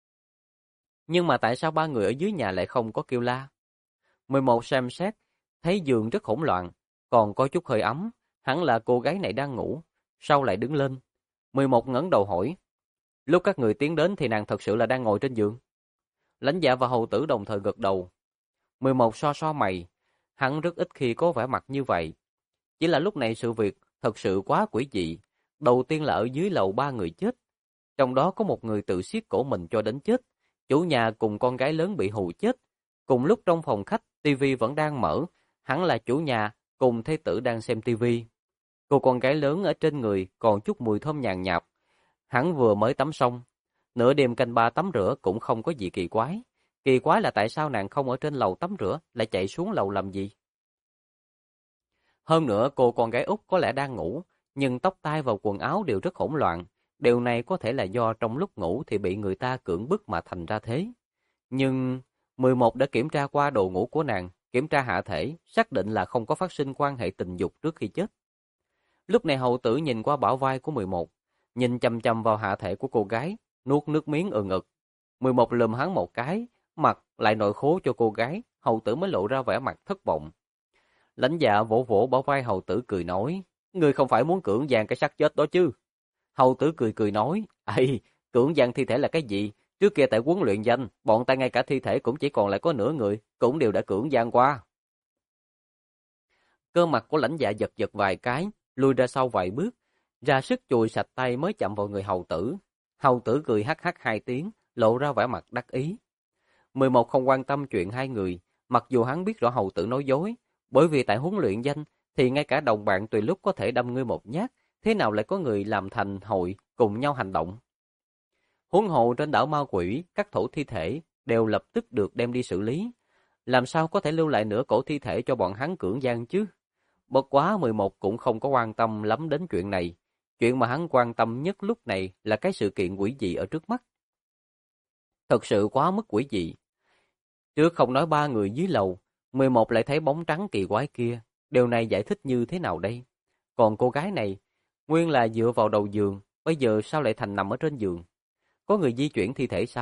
Nhưng mà tại sao ba người ở dưới nhà lại không có kêu la? 11 xem xét, thấy giường rất hỗn loạn, còn có chút hơi ấm, hẳn là cô gái này đang ngủ, sau lại đứng lên. 11 ngẩng đầu hỏi, lúc các người tiến đến thì nàng thật sự là đang ngồi trên giường. Lãnh Dạ và hầu tử đồng thời gật đầu. 11 so so mày, hắn rất ít khi có vẻ mặt như vậy. Chỉ là lúc này sự việc thật sự quá quỷ dị. Đầu tiên là ở dưới lầu ba người chết, trong đó có một người tự siết cổ mình cho đến chết. Chủ nhà cùng con gái lớn bị hù chết. Cùng lúc trong phòng khách, tivi vẫn đang mở, hẳn là chủ nhà cùng thê tử đang xem tivi. Cô con gái lớn ở trên người còn chút mùi thơm nhàn nhạt. Hắn vừa mới tắm xong, nửa đêm canh ba tắm rửa cũng không có gì kỳ quái. Kỳ quái là tại sao nàng không ở trên lầu tắm rửa, lại chạy xuống lầu làm gì? Hơn nữa cô con gái út có lẽ đang ngủ, nhưng tóc tai và quần áo đều rất hỗn loạn. Điều này có thể là do trong lúc ngủ thì bị người ta cưỡng bức mà thành ra thế. Nhưng 11 đã kiểm tra qua đồ ngủ của nàng, kiểm tra hạ thể, xác định là không có phát sinh quan hệ tình dục trước khi chết. Lúc này hầu tử nhìn qua bả vai của 11, nhìn chằm chằm vào hạ thể của cô gái, nuốt nước miếng ực. 11 lườm hắn một cái, mặt lại nội khố cho cô gái, hầu tử mới lộ ra vẻ mặt thất vọng. Lãnh Dạ vỗ vỗ bả vai hầu tử cười nói, ngươi không phải muốn cưỡng gian cái xác chết đó chứ? Hầu tử cười cười nói, ây, cưỡng gian thi thể là cái gì? Trước kia tại huấn luyện danh, bọn ta ngay cả thi thể cũng chỉ còn lại có nửa người, cũng đều đã cưỡng gian qua. Cơ mặt của Lãnh Dạ giật giật vài cái, lùi ra sau vài bước, ra sức chùi sạch tay mới chạm vào người hầu tử. Hầu tử cười hắc hắc hai tiếng, lộ ra vẻ mặt đắc ý. 11 không quan tâm chuyện hai người, mặc dù hắn biết rõ hầu tử nói dối, bởi vì tại huấn luyện danh thì ngay cả đồng bạn tùy lúc có thể đâm ngươi một nhát, thế nào lại có người làm thành hội cùng nhau hành động. Huống hồ trên đảo ma quỷ, các thổ thi thể đều lập tức được đem đi xử lý, làm sao có thể lưu lại nửa cổ thi thể cho bọn hắn cưỡng gian chứ? Bất quá 11 cũng không có quan tâm lắm đến chuyện này, chuyện mà hắn quan tâm nhất lúc này là cái sự kiện quỷ dị ở trước mắt. Thật sự quá mức quỷ dị. Trước không nói ba người dưới lầu, 11 lại thấy bóng trắng kỳ quái kia, điều này giải thích như thế nào đây? Còn cô gái này, nguyên là dựa vào đầu giường, bây giờ sao lại thành nằm ở trên giường? Có người di chuyển thi thể sao?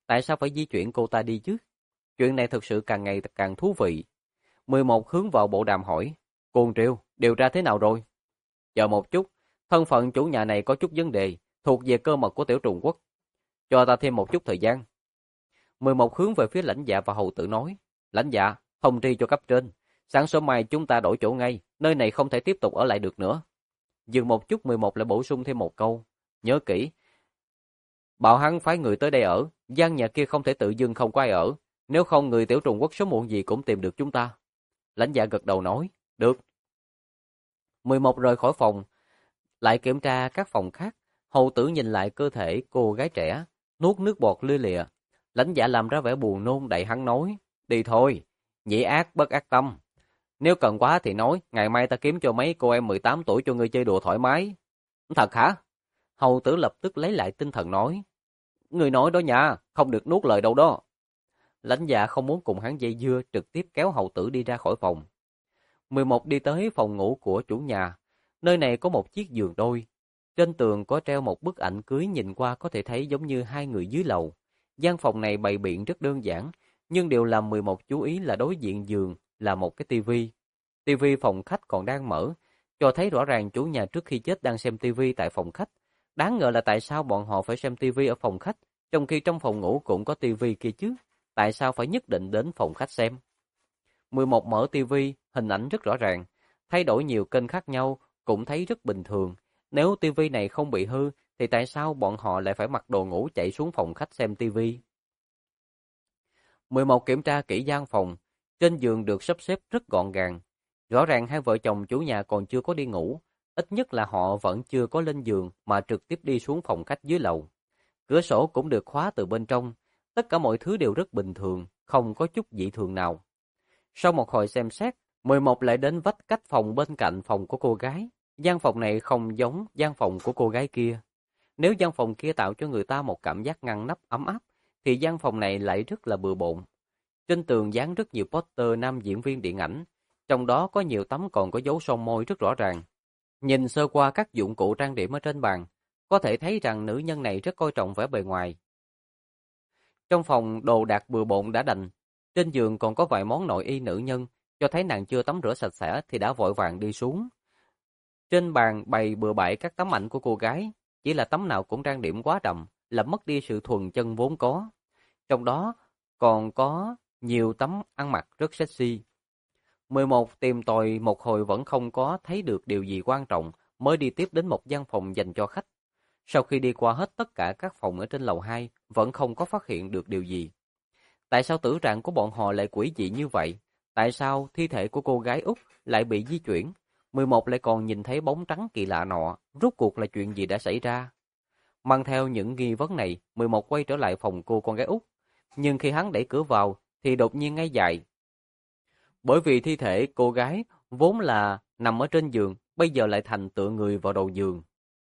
Tại sao phải di chuyển cô ta đi chứ? Chuyện này thực sự càng ngày càng thú vị. 11 hướng vào bộ đàm hỏi. Cuồng Triều, điều tra thế nào rồi? Chờ một chút, thân phận chủ nhà này có chút vấn đề, thuộc về cơ mật của Tiểu Trùng Quốc. Cho ta thêm một chút thời gian. 11 hướng về phía lãnh dạ và hầu tử nói. Lãnh dạ, thông tri cho cấp trên. Sáng sớm mai chúng ta đổi chỗ ngay, nơi này không thể tiếp tục ở lại được nữa. Dừng một chút 11 lại bổ sung thêm một câu. Nhớ kỹ, bảo hắn phái người tới đây ở, gian nhà kia không thể tự dưng không có ai ở. Nếu không người Tiểu Trùng Quốc sớm muộn gì cũng tìm được chúng ta. Lãnh dạ gật đầu nói. Được. 11 rời khỏi phòng, lại kiểm tra các phòng khác. Hầu tử nhìn lại cơ thể cô gái trẻ, nuốt nước bọt lia lịa. Lãnh dạ làm ra vẻ buồn nôn đẩy hắn nói. Đi thôi, nhĩ ác bất ác tâm. Nếu cần quá thì nói, ngày mai ta kiếm cho mấy cô em 18 tuổi cho ngươi chơi đùa thoải mái. Thật hả? Hầu tử lập tức lấy lại tinh thần nói. Ngươi nói đó nha, không được nuốt lời đâu đó. Lãnh dạ không muốn cùng hắn dây dưa, trực tiếp kéo hầu tử đi ra khỏi phòng. 11 đi tới phòng ngủ của chủ nhà. Nơi này có một chiếc giường đôi. Trên tường có treo một bức ảnh cưới, nhìn qua có thể thấy giống như hai người dưới lầu. Gian phòng này bày biện rất đơn giản, nhưng điều làm 11 chú ý là đối diện giường là một cái tivi. Tivi phòng khách còn đang mở, cho thấy rõ ràng chủ nhà trước khi chết đang xem tivi tại phòng khách. Đáng ngờ là tại sao bọn họ phải xem tivi ở phòng khách, trong khi trong phòng ngủ cũng có tivi kia chứ. Tại sao phải nhất định đến phòng khách xem? 11 mở tivi, hình ảnh rất rõ ràng, thay đổi nhiều kênh khác nhau, cũng thấy rất bình thường. Nếu tivi này không bị hư, thì tại sao bọn họ lại phải mặc đồ ngủ chạy xuống phòng khách xem tivi? 11 kiểm tra kỹ gian phòng, trên giường được sắp xếp rất gọn gàng. Rõ ràng hai vợ chồng chủ nhà còn chưa có đi ngủ, ít nhất là họ vẫn chưa có lên giường mà trực tiếp đi xuống phòng khách dưới lầu. Cửa sổ cũng được khóa từ bên trong, tất cả mọi thứ đều rất bình thường, không có chút dị thường nào. Sau một hồi xem xét, 11 lại đến vách cách phòng bên cạnh phòng của cô gái. Gian phòng này không giống gian phòng của cô gái kia. Nếu gian phòng kia tạo cho người ta một cảm giác ngăn nắp ấm áp, thì gian phòng này lại rất là bừa bộn. Trên tường dán rất nhiều poster nam diễn viên điện ảnh, trong đó có nhiều tấm còn có dấu son môi rất rõ ràng. Nhìn sơ qua các dụng cụ trang điểm ở trên bàn, có thể thấy rằng nữ nhân này rất coi trọng vẻ bề ngoài. Trong phòng đồ đạc bừa bộn đã đành, trên giường còn có vài món nội y nữ nhân, cho thấy nàng chưa tắm rửa sạch sẽ thì đã vội vàng đi xuống. Trên bàn bày bừa bãi các tấm ảnh của cô gái, chỉ là tấm nào cũng trang điểm quá đậm, làm mất đi sự thuần chân vốn có. Trong đó còn có nhiều tấm ăn mặc rất sexy. 11 tìm tòi một hồi vẫn không có thấy được điều gì quan trọng, mới đi tiếp đến một gian phòng dành cho khách. Sau khi đi qua hết tất cả các phòng ở trên lầu 2, vẫn không có phát hiện được điều gì. Tại sao tử trạng của bọn họ lại quỷ dị như vậy? Tại sao thi thể của cô gái Úc lại bị di chuyển? 11 lại còn nhìn thấy bóng trắng kỳ lạ nọ, rốt cuộc là chuyện gì đã xảy ra? Mang theo những nghi vấn này, 11 quay trở lại phòng cô con gái Úc. Nhưng khi hắn đẩy cửa vào, thì đột nhiên ngây dại. Bởi vì thi thể cô gái vốn là nằm ở trên giường, bây giờ lại thành tựa người vào đầu giường.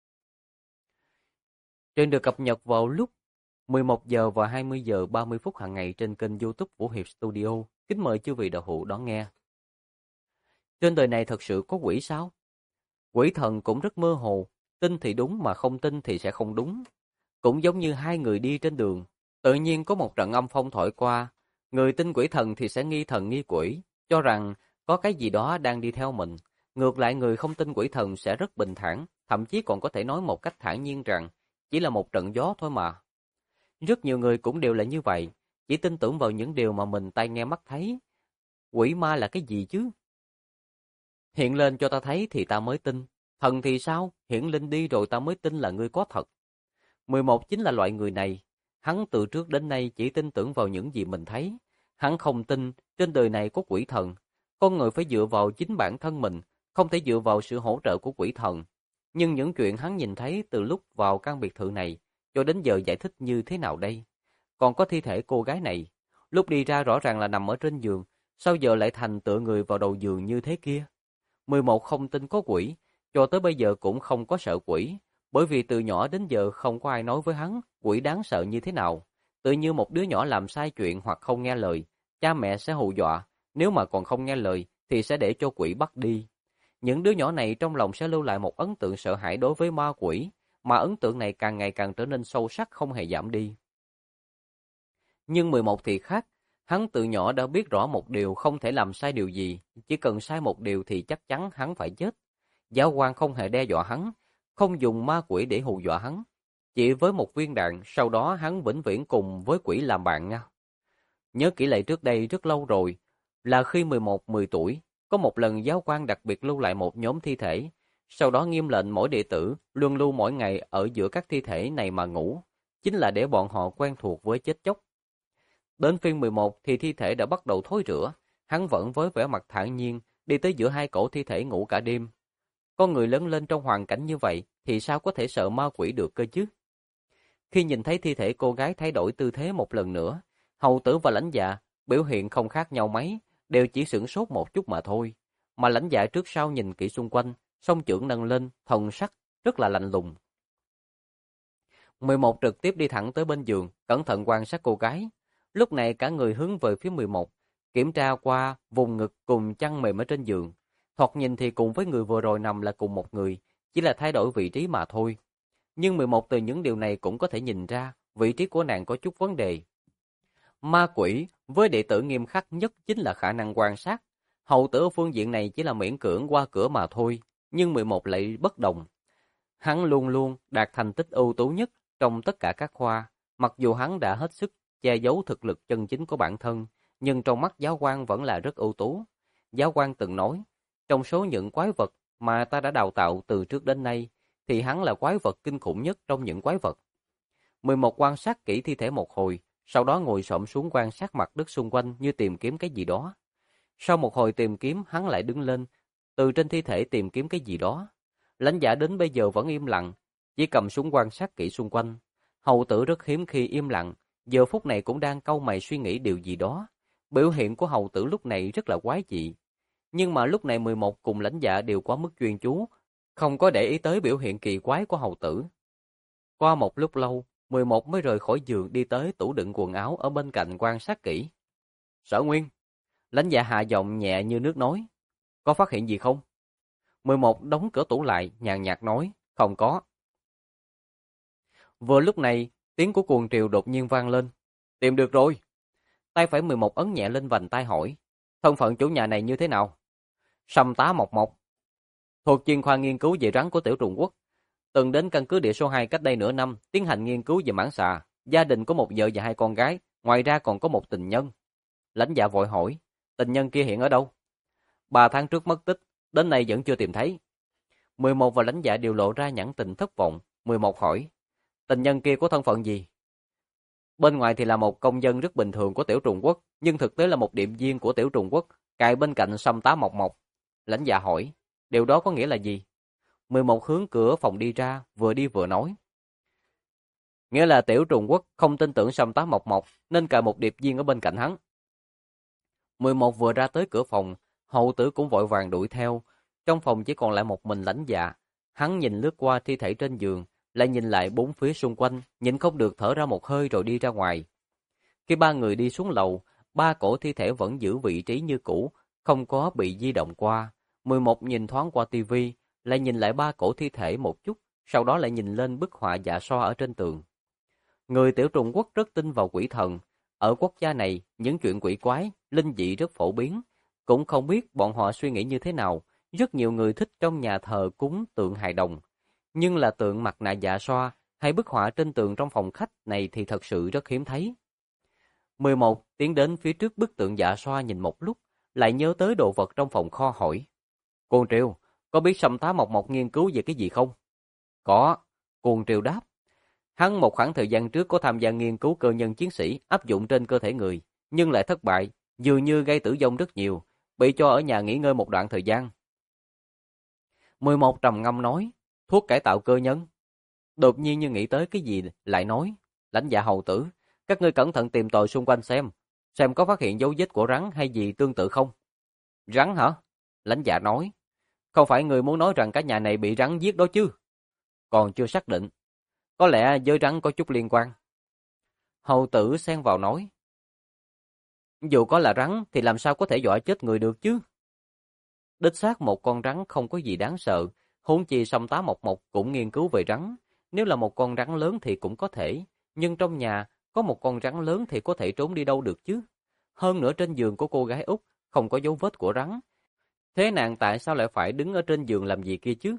Trên được cập nhật vào lúc 11 giờ và 20 giờ 30 phút hàng ngày trên kênh YouTube Vũ Hiệp Studio. Kính mời chư vị đạo hữu đón nghe. Trên đời này thật sự có quỷ sao? Quỷ thần cũng rất mơ hồ, tin thì đúng mà không tin thì sẽ không đúng. Cũng giống như hai người đi trên đường, tự nhiên có một trận âm phong thổi qua, người tin quỷ thần thì sẽ nghi thần nghi quỷ, cho rằng có cái gì đó đang đi theo mình. Ngược lại người không tin quỷ thần sẽ rất bình thản, thậm chí còn có thể nói một cách thản nhiên rằng chỉ là một trận gió thôi mà. Rất nhiều người cũng đều là như vậy, chỉ tin tưởng vào những điều mà mình tai nghe mắt thấy. Quỷ ma là cái gì chứ? Hiện lên cho ta thấy thì ta mới tin. Thần thì sao? Hiển linh đi rồi ta mới tin là ngươi có thật. 11 chính là loại người này. Hắn từ trước đến nay chỉ tin tưởng vào những gì mình thấy. Hắn không tin trên đời này có quỷ thần. Con người phải dựa vào chính bản thân mình, không thể dựa vào sự hỗ trợ của quỷ thần. Nhưng những chuyện hắn nhìn thấy từ lúc vào căn biệt thự này, cho đến giờ giải thích như thế nào đây? Còn có thi thể cô gái này, lúc đi ra rõ ràng là nằm ở trên giường, sao giờ lại thành tựa người vào đầu giường như thế kia? 11 không tin có quỷ, cho tới bây giờ cũng không có sợ quỷ, bởi vì từ nhỏ đến giờ không có ai nói với hắn quỷ đáng sợ như thế nào. Tự như một đứa nhỏ làm sai chuyện hoặc không nghe lời, cha mẹ sẽ hù dọa, nếu mà còn không nghe lời thì sẽ để cho quỷ bắt đi. Những đứa nhỏ này trong lòng sẽ lưu lại một ấn tượng sợ hãi đối với ma quỷ, mà ấn tượng này càng ngày càng trở nên sâu sắc không hề giảm đi. Nhưng 11 thì khác, hắn từ nhỏ đã biết rõ một điều không thể làm sai điều gì, chỉ cần sai một điều thì chắc chắn hắn phải chết. Giáo quan không hề đe dọa hắn, không dùng ma quỷ để hù dọa hắn. Chỉ với một viên đạn, sau đó hắn vĩnh viễn cùng với quỷ làm bạn nha. Nhớ kỹ lại trước đây rất lâu rồi, là khi 11-10 tuổi, có một lần giáo quan đặc biệt lưu lại một nhóm thi thể, sau đó nghiêm lệnh mỗi đệ tử luân lưu mỗi ngày ở giữa các thi thể này mà ngủ, chính là để bọn họ quen thuộc với chết chóc. Đến phiên 11 thì thi thể đã bắt đầu thối rữa, hắn vẫn với vẻ mặt thản nhiên đi tới giữa hai cổ thi thể ngủ cả đêm. Con người lớn lên trong hoàn cảnh như vậy thì sao có thể sợ ma quỷ được cơ chứ? Khi nhìn thấy thi thể cô gái thay đổi tư thế một lần nữa, hầu tử và lãnh dạ biểu hiện không khác nhau mấy, đều chỉ sửng sốt một chút mà thôi. Mà lãnh dạ trước sau nhìn kỹ xung quanh, song chưởng nâng lên, thần sắc rất là lạnh lùng. 11 trực tiếp đi thẳng tới bên giường, cẩn thận quan sát cô gái. Lúc này cả người hướng về phía 11, kiểm tra qua vùng ngực cùng chăn mềm ở trên giường. Thoạt nhìn thì cùng với người vừa rồi nằm là cùng một người, chỉ là thay đổi vị trí mà thôi. Nhưng 11 từ những điều này cũng có thể nhìn ra vị trí của nàng có chút vấn đề. Ma quỷ với đệ tử nghiêm khắc nhất chính là khả năng quan sát. Hậu tử ở phương diện này chỉ là miễn cưỡng qua cửa mà thôi, nhưng 11 lại bất đồng. Hắn luôn luôn đạt thành tích ưu tú nhất trong tất cả các khoa, mặc dù hắn đã hết sức che giấu thực lực chân chính của bản thân, nhưng trong mắt giáo quan vẫn là rất ưu tú. Giáo quan từng nói, trong số những quái vật mà ta đã đào tạo từ trước đến nay, thì hắn là quái vật kinh khủng nhất trong những quái vật. 11 quan sát kỹ thi thể một hồi, sau đó ngồi xổm xuống quan sát mặt đất xung quanh như tìm kiếm cái gì đó. Sau một hồi tìm kiếm, hắn lại đứng lên, từ trên thi thể tìm kiếm cái gì đó. Lãnh Dạ đến bây giờ vẫn im lặng, chỉ cầm súng quan sát kỹ xung quanh. Hầu tử rất hiếm khi im lặng, giờ phút này cũng đang cau mày suy nghĩ điều gì đó. Biểu hiện của hầu tử lúc này rất là quái dị. Nhưng mà lúc này 11 cùng Lãnh Dạ đều quá mức chuyên chú, không có để ý tới biểu hiện kỳ quái của hầu tử. Qua một lúc lâu, 11 mới rời khỏi giường đi tới tủ đựng quần áo ở bên cạnh quan sát kỹ. Sở Nguyên, Lãnh Dạ hạ giọng nhẹ như nước nói, có phát hiện gì không? 11 đóng cửa tủ lại, nhàn nhạt nói, không có. Vừa lúc này, tiếng của cuồng triều đột nhiên vang lên. Tìm được rồi. Tay phải 11 ấn nhẹ lên vành tay hỏi, thân phận chủ nhà này như thế nào? Sâm tá Mộc Mộc, thuộc chuyên khoa nghiên cứu về rắn của Tiểu Trùng Quốc, từng đến căn cứ địa số 2 cách đây nửa năm tiến hành nghiên cứu về mãng xà, gia đình có một vợ và hai con gái, ngoài ra còn có một tình nhân. Lãnh Dạ vội hỏi, tình nhân kia hiện ở đâu? 3 tháng trước mất tích, đến nay vẫn chưa tìm thấy. 11 và Lãnh Dạ đều lộ ra nhãn tình thất vọng. 11 hỏi, tình nhân kia có thân phận gì? Bên ngoài thì là một công dân rất bình thường của Tiểu Trùng Quốc, nhưng thực tế là một điệp viên của Tiểu Trùng Quốc, cài bên cạnh Sâm tá Mộc Mộc. Lãnh Dạ hỏi, điều đó có nghĩa là gì? 11 hướng cửa phòng đi ra, vừa đi vừa nói. Nghĩa là Tiểu Trùng Quốc không tin tưởng Sâm tá Mộc Mộc, nên cài một điệp viên ở bên cạnh hắn. 11 vừa ra tới cửa phòng, hậu tử cũng vội vàng đuổi theo. Trong phòng chỉ còn lại một mình Lãnh Dạ. Hắn nhìn lướt qua thi thể trên giường, lại nhìn lại bốn phía xung quanh, nhìn không được thở ra một hơi rồi đi ra ngoài. Khi ba người đi xuống lầu, ba cổ thi thể vẫn giữ vị trí như cũ, không có bị di động qua. 11 nhìn thoáng qua tivi, lại nhìn lại ba cổ thi thể một chút, sau đó lại nhìn lên bức họa dạ so ở trên tường. Người Tiểu Trùng Quốc rất tin vào quỷ thần. Ở quốc gia này, những chuyện quỷ quái, linh dị rất phổ biến. Cũng không biết bọn họ suy nghĩ như thế nào. Rất nhiều người thích trong nhà thờ cúng tượng hài đồng. Nhưng là tượng mặt nạ dạ xoa hay bức họa trên tường trong phòng khách này thì thật sự rất hiếm thấy. 11 tiến đến phía trước bức tượng dạ xoa nhìn một lúc, lại nhớ tới đồ vật trong phòng kho hỏi. Cuồng Triều, có biết Sâm tá Mộc Mộc nghiên cứu về cái gì không? Có, Cuồng Triều đáp. Hắn một khoảng thời gian trước có tham gia nghiên cứu cơ nhân chiến sĩ áp dụng trên cơ thể người, nhưng lại thất bại, dường như gây tử vong rất nhiều, bị cho ở nhà nghỉ ngơi một đoạn thời gian. 11 trầm ngâm nói, thuốc cải tạo cơ nhân. Đột nhiên như nghĩ tới cái gì lại nói, Lãnh Dạ hầu tử, các ngươi cẩn thận tìm tòi xung quanh xem có phát hiện dấu vết của rắn hay gì tương tự không. Rắn hả? Lãnh Dạ nói, không phải người muốn nói rằng cả nhà này bị rắn giết đó chứ? Còn chưa xác định, có lẽ với rắn có chút liên quan. Hầu tử xen vào nói, dù có là rắn thì làm sao có thể dọa chết người được chứ? Đích xác một con rắn không có gì đáng sợ, huống chi Sâm tá Mộc Mộc cũng nghiên cứu về rắn. Nếu là một con rắn lớn thì cũng có thể, nhưng trong nhà có một con rắn lớn thì có thể trốn đi đâu được chứ? Hơn nữa trên giường của cô gái Úc không có dấu vết của rắn. Thế nàng tại sao lại phải đứng ở trên giường làm gì kia chứ?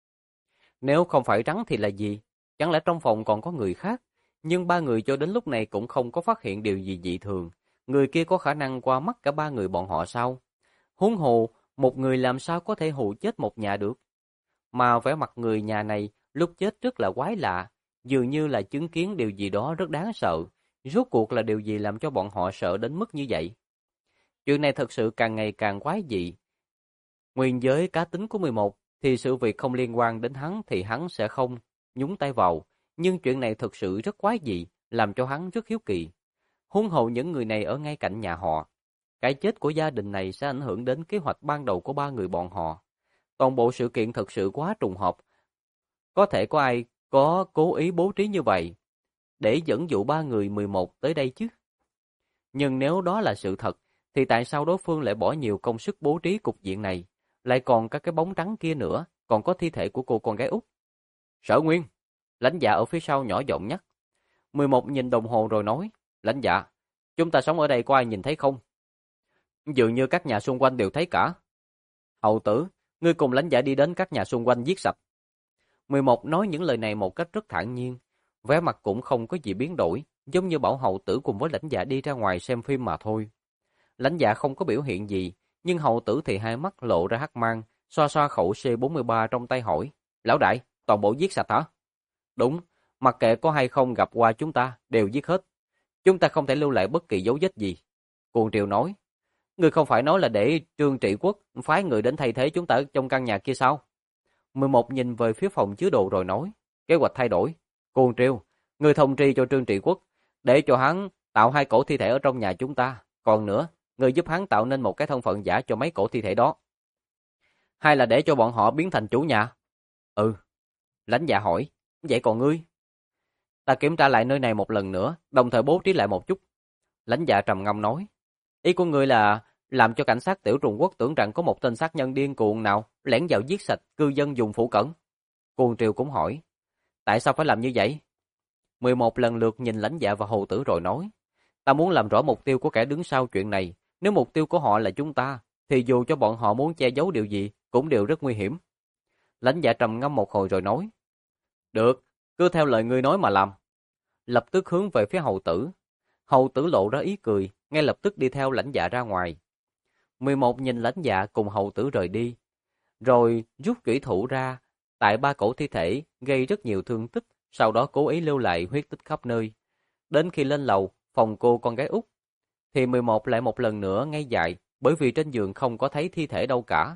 Nếu không phải rắn thì là gì? Chẳng lẽ trong phòng còn có người khác? Nhưng ba người cho đến lúc này cũng không có phát hiện điều gì dị thường. Người kia có khả năng qua mắt cả ba người bọn họ sao? Huống hồ, một người làm sao có thể hù chết một nhà được? Mà vẻ mặt người nhà này lúc chết rất là quái lạ, dường như là chứng kiến điều gì đó rất đáng sợ. Rốt cuộc là điều gì làm cho bọn họ sợ đến mức như vậy? Chuyện này thật sự càng ngày càng quái dị. Nguyên với cá tính của 11 thì sự việc không liên quan đến hắn thì hắn sẽ không nhúng tay vào. Nhưng chuyện này thực sự rất quái dị, làm cho hắn rất hiếu kỳ. Huống hồ những người này ở ngay cạnh nhà họ. Cái chết của gia đình này sẽ ảnh hưởng đến kế hoạch ban đầu của ba người bọn họ. Toàn bộ sự kiện thật sự quá trùng hợp. Có thể có ai có cố ý bố trí như vậy để dẫn dụ ba người 11 tới đây chứ? Nhưng nếu đó là sự thật, thì tại sao đối phương lại bỏ nhiều công sức bố trí cục diện này? Lại còn các cái bóng trắng kia nữa, còn có thi thể của cô con gái Út. Sở Nguyên, lãnh dạ ở phía sau nhỏ giọng nhắc. 11 nhìn đồng hồ rồi nói, lãnh dạ, chúng ta sống ở đây có ai nhìn thấy không? Dường như các nhà xung quanh đều thấy cả. Hầu tử, ngươi cùng lãnh dạ đi đến các nhà xung quanh giết sạch. 11 nói những lời này một cách rất thản nhiên, vẻ mặt cũng không có gì biến đổi, giống như bảo hầu tử cùng với lãnh dạ đi ra ngoài xem phim mà thôi. Lãnh dạ không có biểu hiện gì, nhưng hầu tử thì hai mắt lộ ra hắc mang, xoa xoa khẩu C43 trong tay hỏi, lão đại, toàn bộ giết sạch hả? Đúng, mặc kệ có hay không gặp qua chúng ta, đều giết hết. Chúng ta không thể lưu lại bất kỳ dấu vết gì. Cuồng Triều nói, ngươi không phải nói là để Trương Trị Quốc phái người đến thay thế chúng ta trong căn nhà kia sao? 11 nhìn về phía phòng chứa đồ rồi nói, kế hoạch thay đổi. Cuồng Triều, ngươi thông tri cho Trương Trị Quốc, để cho hắn tạo hai cổ thi thể ở trong nhà chúng ta. Còn nữa, ngươi giúp hắn tạo nên một cái thân phận giả cho mấy cổ thi thể đó. Hay là để cho bọn họ biến thành chủ nhà? Ừ. Lãnh dạ hỏi, vậy còn ngươi? Ta kiểm tra lại nơi này một lần nữa, đồng thời bố trí lại một chút. Lãnh dạ trầm ngâm nói, ý của ngươi là làm cho cảnh sát Tiểu Trùng Quốc tưởng rằng có một tên sát nhân điên cuồng nào lẻn vào giết sạch cư dân dùng phủ cẩn. Cuồng Triều cũng hỏi, tại sao phải làm như vậy? 11 lần lượt nhìn lãnh dạ và hầu tử rồi nói, ta muốn làm rõ mục tiêu của kẻ đứng sau chuyện này. Nếu mục tiêu của họ là chúng ta, thì dù cho bọn họ muốn che giấu điều gì, cũng đều rất nguy hiểm. Lãnh dạ trầm ngâm một hồi rồi nói, được, cứ theo lời ngươi nói mà làm. Lập tức hướng về phía hầu tử. Hầu tử lộ ra ý cười, ngay lập tức đi theo lãnh dạ ra ngoài. 11 nhìn lãnh dạ cùng hầu tử rời đi, rồi rút chủy thủ ra, tại ba cổ thi thể gây rất nhiều thương tích, sau đó cố ý lưu lại huyết tích khắp nơi. Đến khi lên lầu, phòng cô con gái Út, thì 11 lại một lần nữa ngây dại, bởi vì trên giường không có thấy thi thể đâu cả.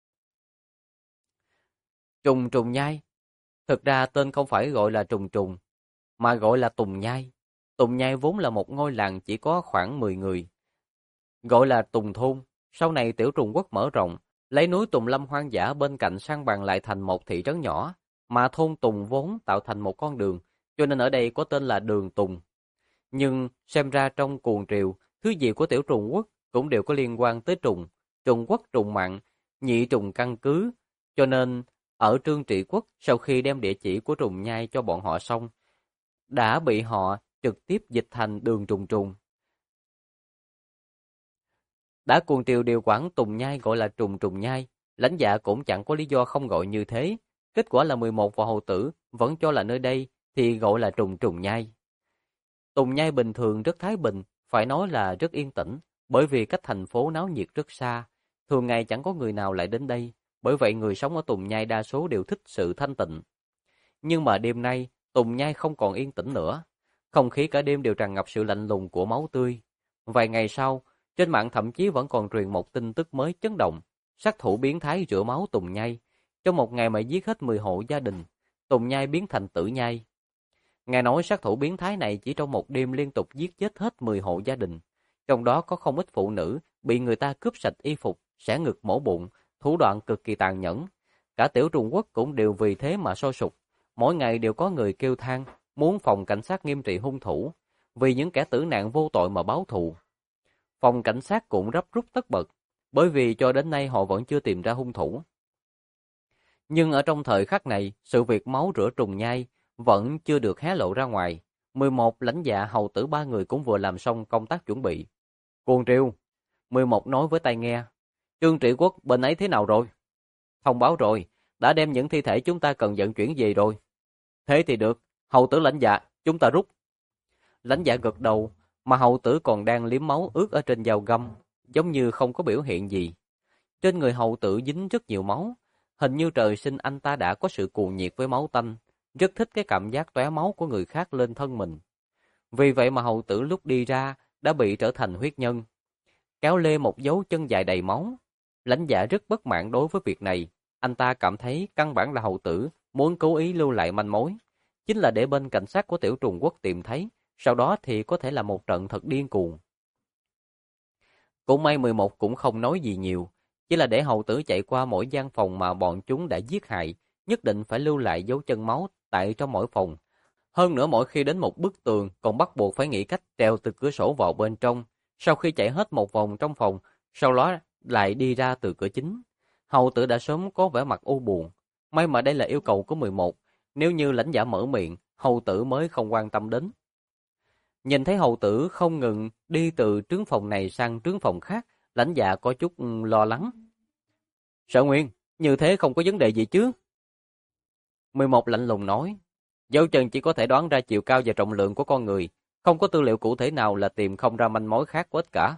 Trùng Trùng Nhai. Thực ra tên không phải gọi là Trùng Trùng, mà gọi là Tùng Nhai. Tùng Nhai vốn là một ngôi làng chỉ có khoảng 10 người, gọi là Tùng Thôn. Sau này Tiểu Trùng Quốc mở rộng, lấy núi Tùng Lâm hoang dã bên cạnh san bằng lại thành một thị trấn nhỏ, mà thôn Tùng vốn tạo thành một con đường, cho nên ở đây có tên là Đường Tùng. Nhưng xem ra trong Cuồng Triều, thứ gì của Tiểu Trùng Quốc cũng đều có liên quan tới trùng, Trùng Quốc trùng mặn, nhị trùng căn cứ, cho nên ở Trương Trị Quốc sau khi đem địa chỉ của Trùng Nhai cho bọn họ xong, đã bị họ trực tiếp dịch thành Đường Trùng Trùng. Đã Cuồng Triều điều quản Tùng Nhai gọi là Trùng Trùng Nhai, lãnh dạ cũng chẳng có lý do không gọi như thế. Kết quả là 11 và hầu tử vẫn cho là nơi đây thì gọi là Trùng Trùng Nhai. Tùng Nhai bình thường rất thái bình, phải nói là rất yên tĩnh, bởi vì cách thành phố náo nhiệt rất xa, thường ngày chẳng có người nào lại đến đây, bởi vậy người sống ở Tùng Nhai đa số đều thích sự thanh tịnh. Nhưng mà đêm nay, Tùng Nhai không còn yên tĩnh nữa, không khí cả đêm đều tràn ngập sự lạnh lùng của máu tươi. Vài ngày sau, trên mạng thậm chí vẫn còn truyền một tin tức mới chấn động, sát thủ biến thái rửa máu Tùng Nhai, trong một ngày mà giết hết 10 hộ gia đình, Tùng Nhai biến thành Tử Nhai. Nghe nói sát thủ biến thái này chỉ trong một đêm liên tục giết chết hết 10 hộ gia đình, trong đó có không ít phụ nữ bị người ta cướp sạch y phục, xẻ ngực mổ bụng, thủ đoạn cực kỳ tàn nhẫn. Cả Tiểu Trùng Quốc cũng đều vì thế mà sôi sục, mỗi ngày đều có người kêu than, muốn phòng cảnh sát nghiêm trị hung thủ, vì những kẻ tử nạn vô tội mà báo thù. Phòng cảnh sát cũng gấp rút tất bật, bởi vì cho đến nay họ vẫn chưa tìm ra hung thủ. Nhưng ở trong thời khắc này, sự việc máu rửa Trùng Nhai vẫn chưa được hé lộ ra ngoài, 11 lãnh dạ hầu tử ba người cũng vừa làm xong công tác chuẩn bị. Cuồng Triều, 11 nói với tai nghe, Trương Trị Quốc bên ấy thế nào rồi? Thông báo rồi, đã đem những thi thể chúng ta cần vận chuyển về rồi. Thế thì được, hầu tử lãnh dạ, chúng ta rút. Lãnh dạ gật đầu, mà hầu tử còn đang liếm máu ướt ở trên dao găm, giống như không có biểu hiện gì. Trên người hầu tử dính rất nhiều máu, hình như trời sinh anh ta đã có sự cuồng nhiệt với máu tanh, rất thích cái cảm giác tóe máu của người khác lên thân mình. Vì vậy mà hầu tử lúc đi ra đã bị trở thành huyết nhân, kéo lê một dấu chân dài đầy máu. Lãnh dạ rất bất mãn đối với việc này, anh ta cảm thấy căn bản là hầu tử muốn cố ý lưu lại manh mối, chính là để bên cảnh sát của Tiểu Trùng Quốc tìm thấy, sau đó thì có thể là một trận thật điên cuồng. Cũng may 11 cũng không nói gì nhiều, chỉ là để hầu tử chạy qua mỗi gian phòng mà bọn chúng đã giết hại, nhất định phải lưu lại dấu chân máu tại trong mỗi phòng. Hơn nữa mỗi khi đến một bức tường còn bắt buộc phải nghĩ cách trèo từ cửa sổ vào bên trong, sau khi chạy hết một vòng trong phòng, sau đó lại đi ra từ cửa chính. Hầu tử đã sớm có vẻ mặt u buồn, may mà đây là yêu cầu của 11, nếu như lãnh giả mở miệng, hầu tử mới không quan tâm đến. Nhìn thấy hầu tử không ngừng đi từ trướng phòng này sang trướng phòng khác, lãnh dạ có chút lo lắng. Sở Nguyên, như thế không có vấn đề gì chứ? 11 lạnh lùng nói, dấu chân chỉ có thể đoán ra chiều cao và trọng lượng của con người, không có tư liệu cụ thể nào là tìm không ra manh mối khác của tất cả.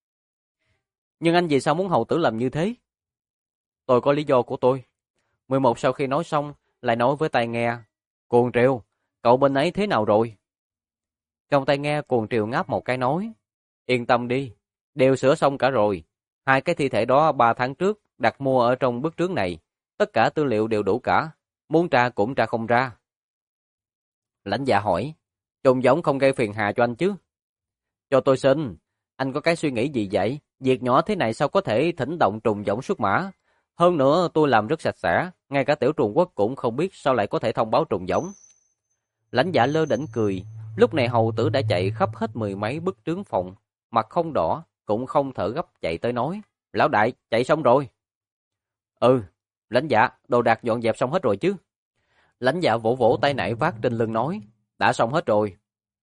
Nhưng anh vì sao muốn hầu tử làm như thế? Tôi có lý do của tôi. 11 sau khi nói xong, lại nói với tai nghe, Cuồng Triều, cậu bên ấy thế nào rồi? Trong tai nghe Cuồng Triều ngáp một cái nói, yên tâm đi, đều sửa xong cả rồi. 2 cái thi thể đó 3 tháng trước đặt mua ở trong bức trướng này, tất cả tư liệu đều đủ cả, muốn tra cũng tra không ra. Lãnh dạ hỏi, trùng giống không gây phiền hà cho anh chứ? Cho tôi xin, anh có cái suy nghĩ gì vậy? Việc nhỏ thế này sao có thể thỉnh động trùng giống xuất mã? Hơn nữa tôi làm rất sạch sẽ, ngay cả Tiểu Trùng Quốc cũng không biết sao lại có thể thông báo trùng giống. Lãnh dạ lơ đễnh cười, lúc này hầu tử đã chạy khắp hết 10 mấy bức trướng phòng, mặt không đỏ, cũng không thở gấp chạy tới nói, lão đại, chạy xong rồi. Ừ, lãnh dạ, đồ đạc dọn dẹp xong hết rồi chứ? Lãnh dạ vỗ vỗ tay nải vác trên lưng nói, đã xong hết rồi.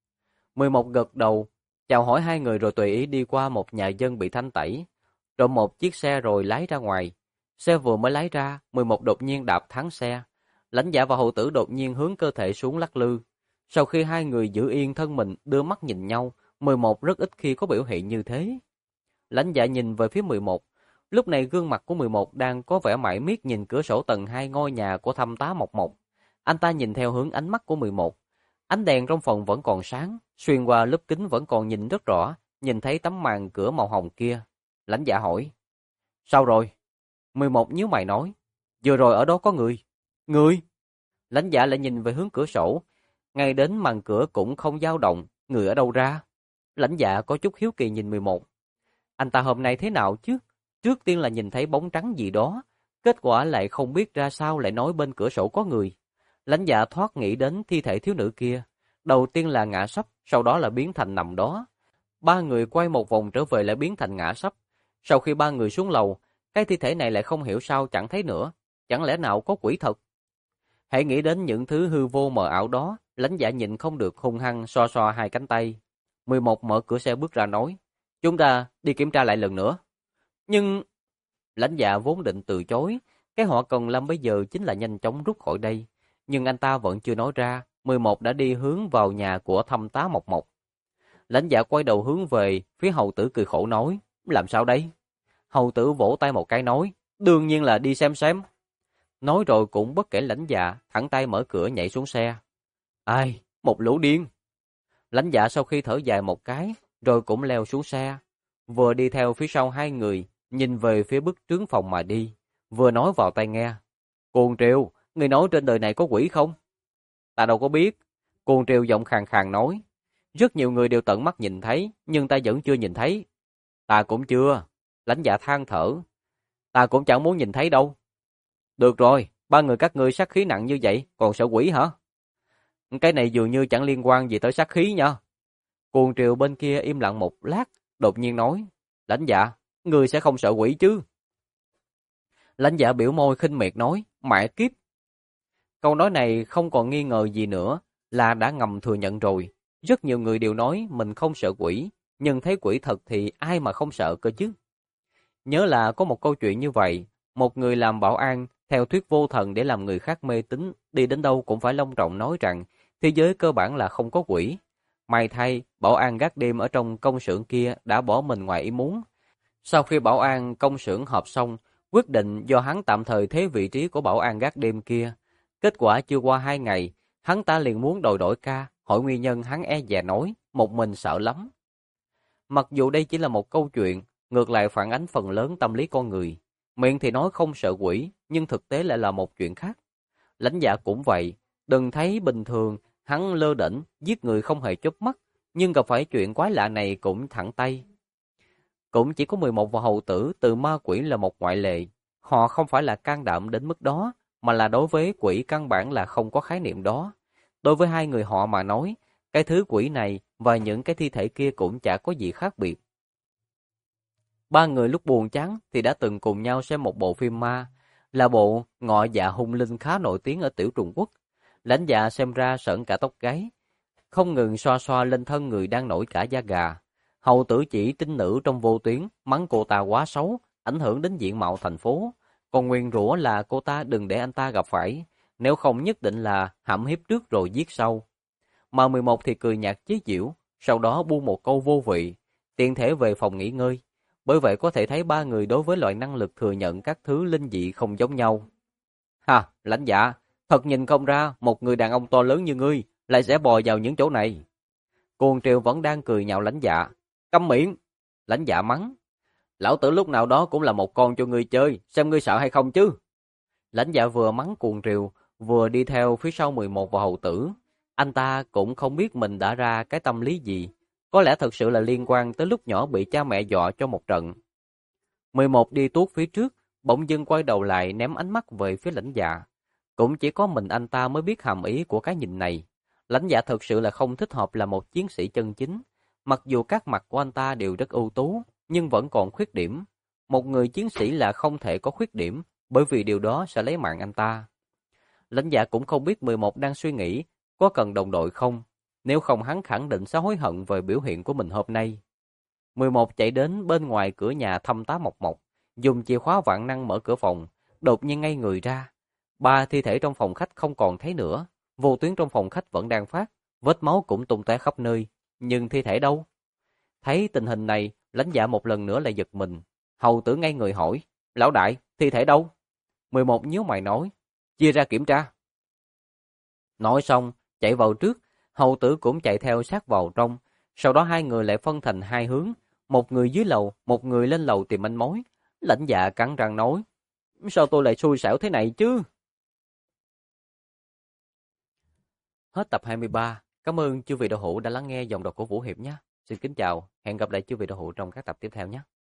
11 gật đầu, chào hỏi hai người rồi tùy ý đi qua một nhà dân bị thanh tẩy, trộm một chiếc xe rồi lái ra ngoài. Xe vừa mới lái ra, 11 đột nhiên đạp thắng xe. Lãnh dạ và hầu tử đột nhiên hướng cơ thể xuống lắc lư. Sau khi hai người giữ yên thân mình đưa mắt nhìn nhau, 11 rất ít khi có biểu hiện như thế. Lãnh dạ nhìn về phía 11. Lúc này gương mặt của 11 đang có vẻ mải miết nhìn cửa sổ tầng 2 ngôi nhà của thâm tá Mộc Mộc. Anh ta nhìn theo hướng ánh mắt của 11. Ánh đèn trong phòng vẫn còn sáng, xuyên qua lớp kính vẫn còn nhìn rất rõ, nhìn thấy tấm màn cửa màu hồng kia. Lãnh dạ hỏi, sao rồi? 11 nhíu mày nói, vừa rồi ở đó có người. Người? Lãnh dạ lại nhìn về hướng cửa sổ, ngay đến màn cửa cũng không dao động, người ở đâu ra? Lãnh dạ có chút hiếu kỳ nhìn 11. Anh ta hôm nay thế nào chứ? Trước tiên là nhìn thấy bóng trắng gì đó, kết quả lại không biết ra sao lại nói bên cửa sổ có người. Lãnh dạ thoát nghĩ đến thi thể thiếu nữ kia, đầu tiên là ngã sấp, sau đó là biến thành nằm đó. Ba người quay một vòng trở về lại biến thành ngã sấp. Sau khi ba người xuống lầu, cái thi thể này lại không hiểu sao chẳng thấy nữa, chẳng lẽ nào có quỷ thật? Hãy nghĩ đến những thứ hư vô mờ ảo đó, lãnh dạ nhịn không được hung hăng xoa xoa hai cánh tay. 11 mở cửa xe bước ra nói, chúng ta đi kiểm tra lại lần nữa. Nhưng lãnh dạ vốn định từ chối, cái họ cần làm bây giờ chính là nhanh chóng rút khỏi đây. Nhưng anh ta vẫn chưa nói ra, 11 đã đi hướng vào nhà của thâm tá Mộc Mộc. Lãnh dạ quay đầu hướng về, phía hầu tử cười khổ nói, làm sao đây? Hầu tử vỗ tay một cái nói, đương nhiên là đi xem. Nói rồi cũng bất kể lãnh dạ, thẳng tay mở cửa nhảy xuống xe. Ai, một lũ điên. Lãnh dạ sau khi thở dài một cái, rồi cũng leo xuống xe. Vừa đi theo phía sau hai người, nhìn về phía bức trướng phòng mà đi, vừa nói vào tai nghe. Cuồng Triều, người nói trên đời này có quỷ không? Ta đâu có biết. Cuồng Triều giọng khàn khàn nói. Rất nhiều người đều tận mắt nhìn thấy, nhưng ta vẫn chưa nhìn thấy. Ta cũng chưa. Lãnh dạ than thở. Ta cũng chẳng muốn nhìn thấy đâu. Được rồi, ba người các ngươi sát khí nặng như vậy, còn sợ quỷ hả? Cái này dường như chẳng liên quan gì tới sát khí nha. Cuồng Triều bên kia im lặng một lát, đột nhiên nói. Lãnh dạ, ngươi sẽ không sợ quỷ chứ? Lãnh dạ biểu môi khinh miệt nói. Mẹ kiếp. Câu nói này không còn nghi ngờ gì nữa, là đã ngầm thừa nhận rồi. Rất nhiều người đều nói mình không sợ quỷ, nhưng thấy quỷ thật thì ai mà không sợ cơ chứ. Nhớ là có một câu chuyện như vậy, một người làm bảo an theo thuyết vô thần để làm người khác mê tín, đi đến đâu cũng phải long trọng nói rằng thế giới cơ bản là không có quỷ. May thay, bảo an gác đêm ở trong công xưởng kia đã bỏ mình ngoài ý muốn. Sau khi bảo an công xưởng họp xong, quyết định do hắn tạm thời thế vị trí của bảo an gác đêm kia. Kết quả chưa qua 2 ngày, hắn ta liền muốn đòi đổi ca, hỏi nguyên nhân hắn e dè nói, một mình sợ lắm. Mặc dù đây chỉ là một câu chuyện, ngược lại phản ánh phần lớn tâm lý con người. Miệng thì nói không sợ quỷ, nhưng thực tế lại là một chuyện khác. Lãnh Dạ cũng vậy, đừng thấy bình thường, hắn lơ đễnh, giết người không hề chớp mắt, nhưng gặp phải chuyện quái lạ này cũng thẳng tay. Cũng chỉ có 11 và hầu tử từ ma quỷ là một ngoại lệ. Họ không phải là can đảm đến mức đó, mà là đối với quỷ căn bản là không có khái niệm đó. Đối với hai người họ mà nói, cái thứ quỷ này và những cái thi thể kia cũng chả có gì khác biệt. Ba người lúc buồn chán thì đã từng cùng nhau xem một bộ phim ma, là bộ Ngọ Dạ Hung Linh khá nổi tiếng ở tiểu Trung Quốc. Lãnh Dạ xem ra sởn cả tóc gáy, không ngừng xoa xoa lên thân người đang nổi cả da gà. Hầu tử chỉ trinh nữ trong vô tuyến, mắng cô ta quá xấu, ảnh hưởng đến diện mạo thành phố. Còn nguyền rủa là cô ta đừng để anh ta gặp phải, nếu không nhất định là hãm hiếp trước rồi giết sau. Mà 11 thì cười nhạt chế giễu, sau đó buông một câu vô vị, tiện thể về phòng nghỉ ngơi. Bởi vậy có thể thấy ba người đối với loại năng lực thừa nhận các thứ linh dị không giống nhau. Ha, Lãnh Dạ, thật nhìn không ra một người đàn ông to lớn như ngươi lại sẽ bò vào những chỗ này. Cuồng Triều vẫn đang cười nhạo Lãnh Dạ. Câm miệng! Lãnh Dạ mắng. Lão tử lúc nào đó cũng là một con cho ngươi chơi, xem ngươi sợ hay không chứ. Lãnh Dạ vừa mắng Cuồng Triều, vừa đi theo phía sau 11 và hầu tử. Anh ta cũng không biết mình đã ra cái tâm lý gì. Có lẽ thật sự là liên quan tới lúc nhỏ bị cha mẹ dọa cho một trận. 11 đi tuốt phía trước, bỗng dưng quay đầu lại ném ánh mắt về phía Lãnh Dạ. Cũng chỉ có mình anh ta mới biết hàm ý của cái nhìn này. Lãnh Dạ thực sự là không thích hợp là một chiến sĩ chân chính. Mặc dù các mặt của anh ta đều rất ưu tú, nhưng vẫn còn khuyết điểm. Một người chiến sĩ là không thể có khuyết điểm, bởi vì điều đó sẽ lấy mạng anh ta. Lãnh Dạ cũng không biết 11 đang suy nghĩ có cần đồng đội không. Nếu không hắn khẳng định sẽ hối hận về biểu hiện của mình hôm nay. 11 chạy đến bên ngoài cửa nhà thăm tá Mộc Mộc, dùng chìa khóa vạn năng mở cửa phòng, đột nhiên ngay người ra. Ba thi thể trong phòng khách không còn thấy nữa, vô tuyến trong phòng khách vẫn đang phát, vết máu cũng tung tóe khắp nơi, nhưng thi thể đâu? Thấy tình hình này, Lãnh Dạ một lần nữa lại giật mình. Hầu tử ngay người hỏi, lão đại, thi thể đâu? 11 nhíu mày nói, chia ra kiểm tra. Nói xong, chạy vào trước, hầu tử cũng chạy theo sát vào trong. Sau đó hai người lại phân thành hai hướng, một người dưới lầu, một người lên lầu tìm manh mối. Lãnh Dạ cắn răng nói, sao tôi lại xui xẻo thế này chứ? Hết tập 23. Cảm ơn chư vị đạo hữu đã lắng nghe dòng đọc của Vũ Hiệp nhé. Xin kính chào, hẹn gặp lại chư vị đạo hữu trong các tập tiếp theo nhé.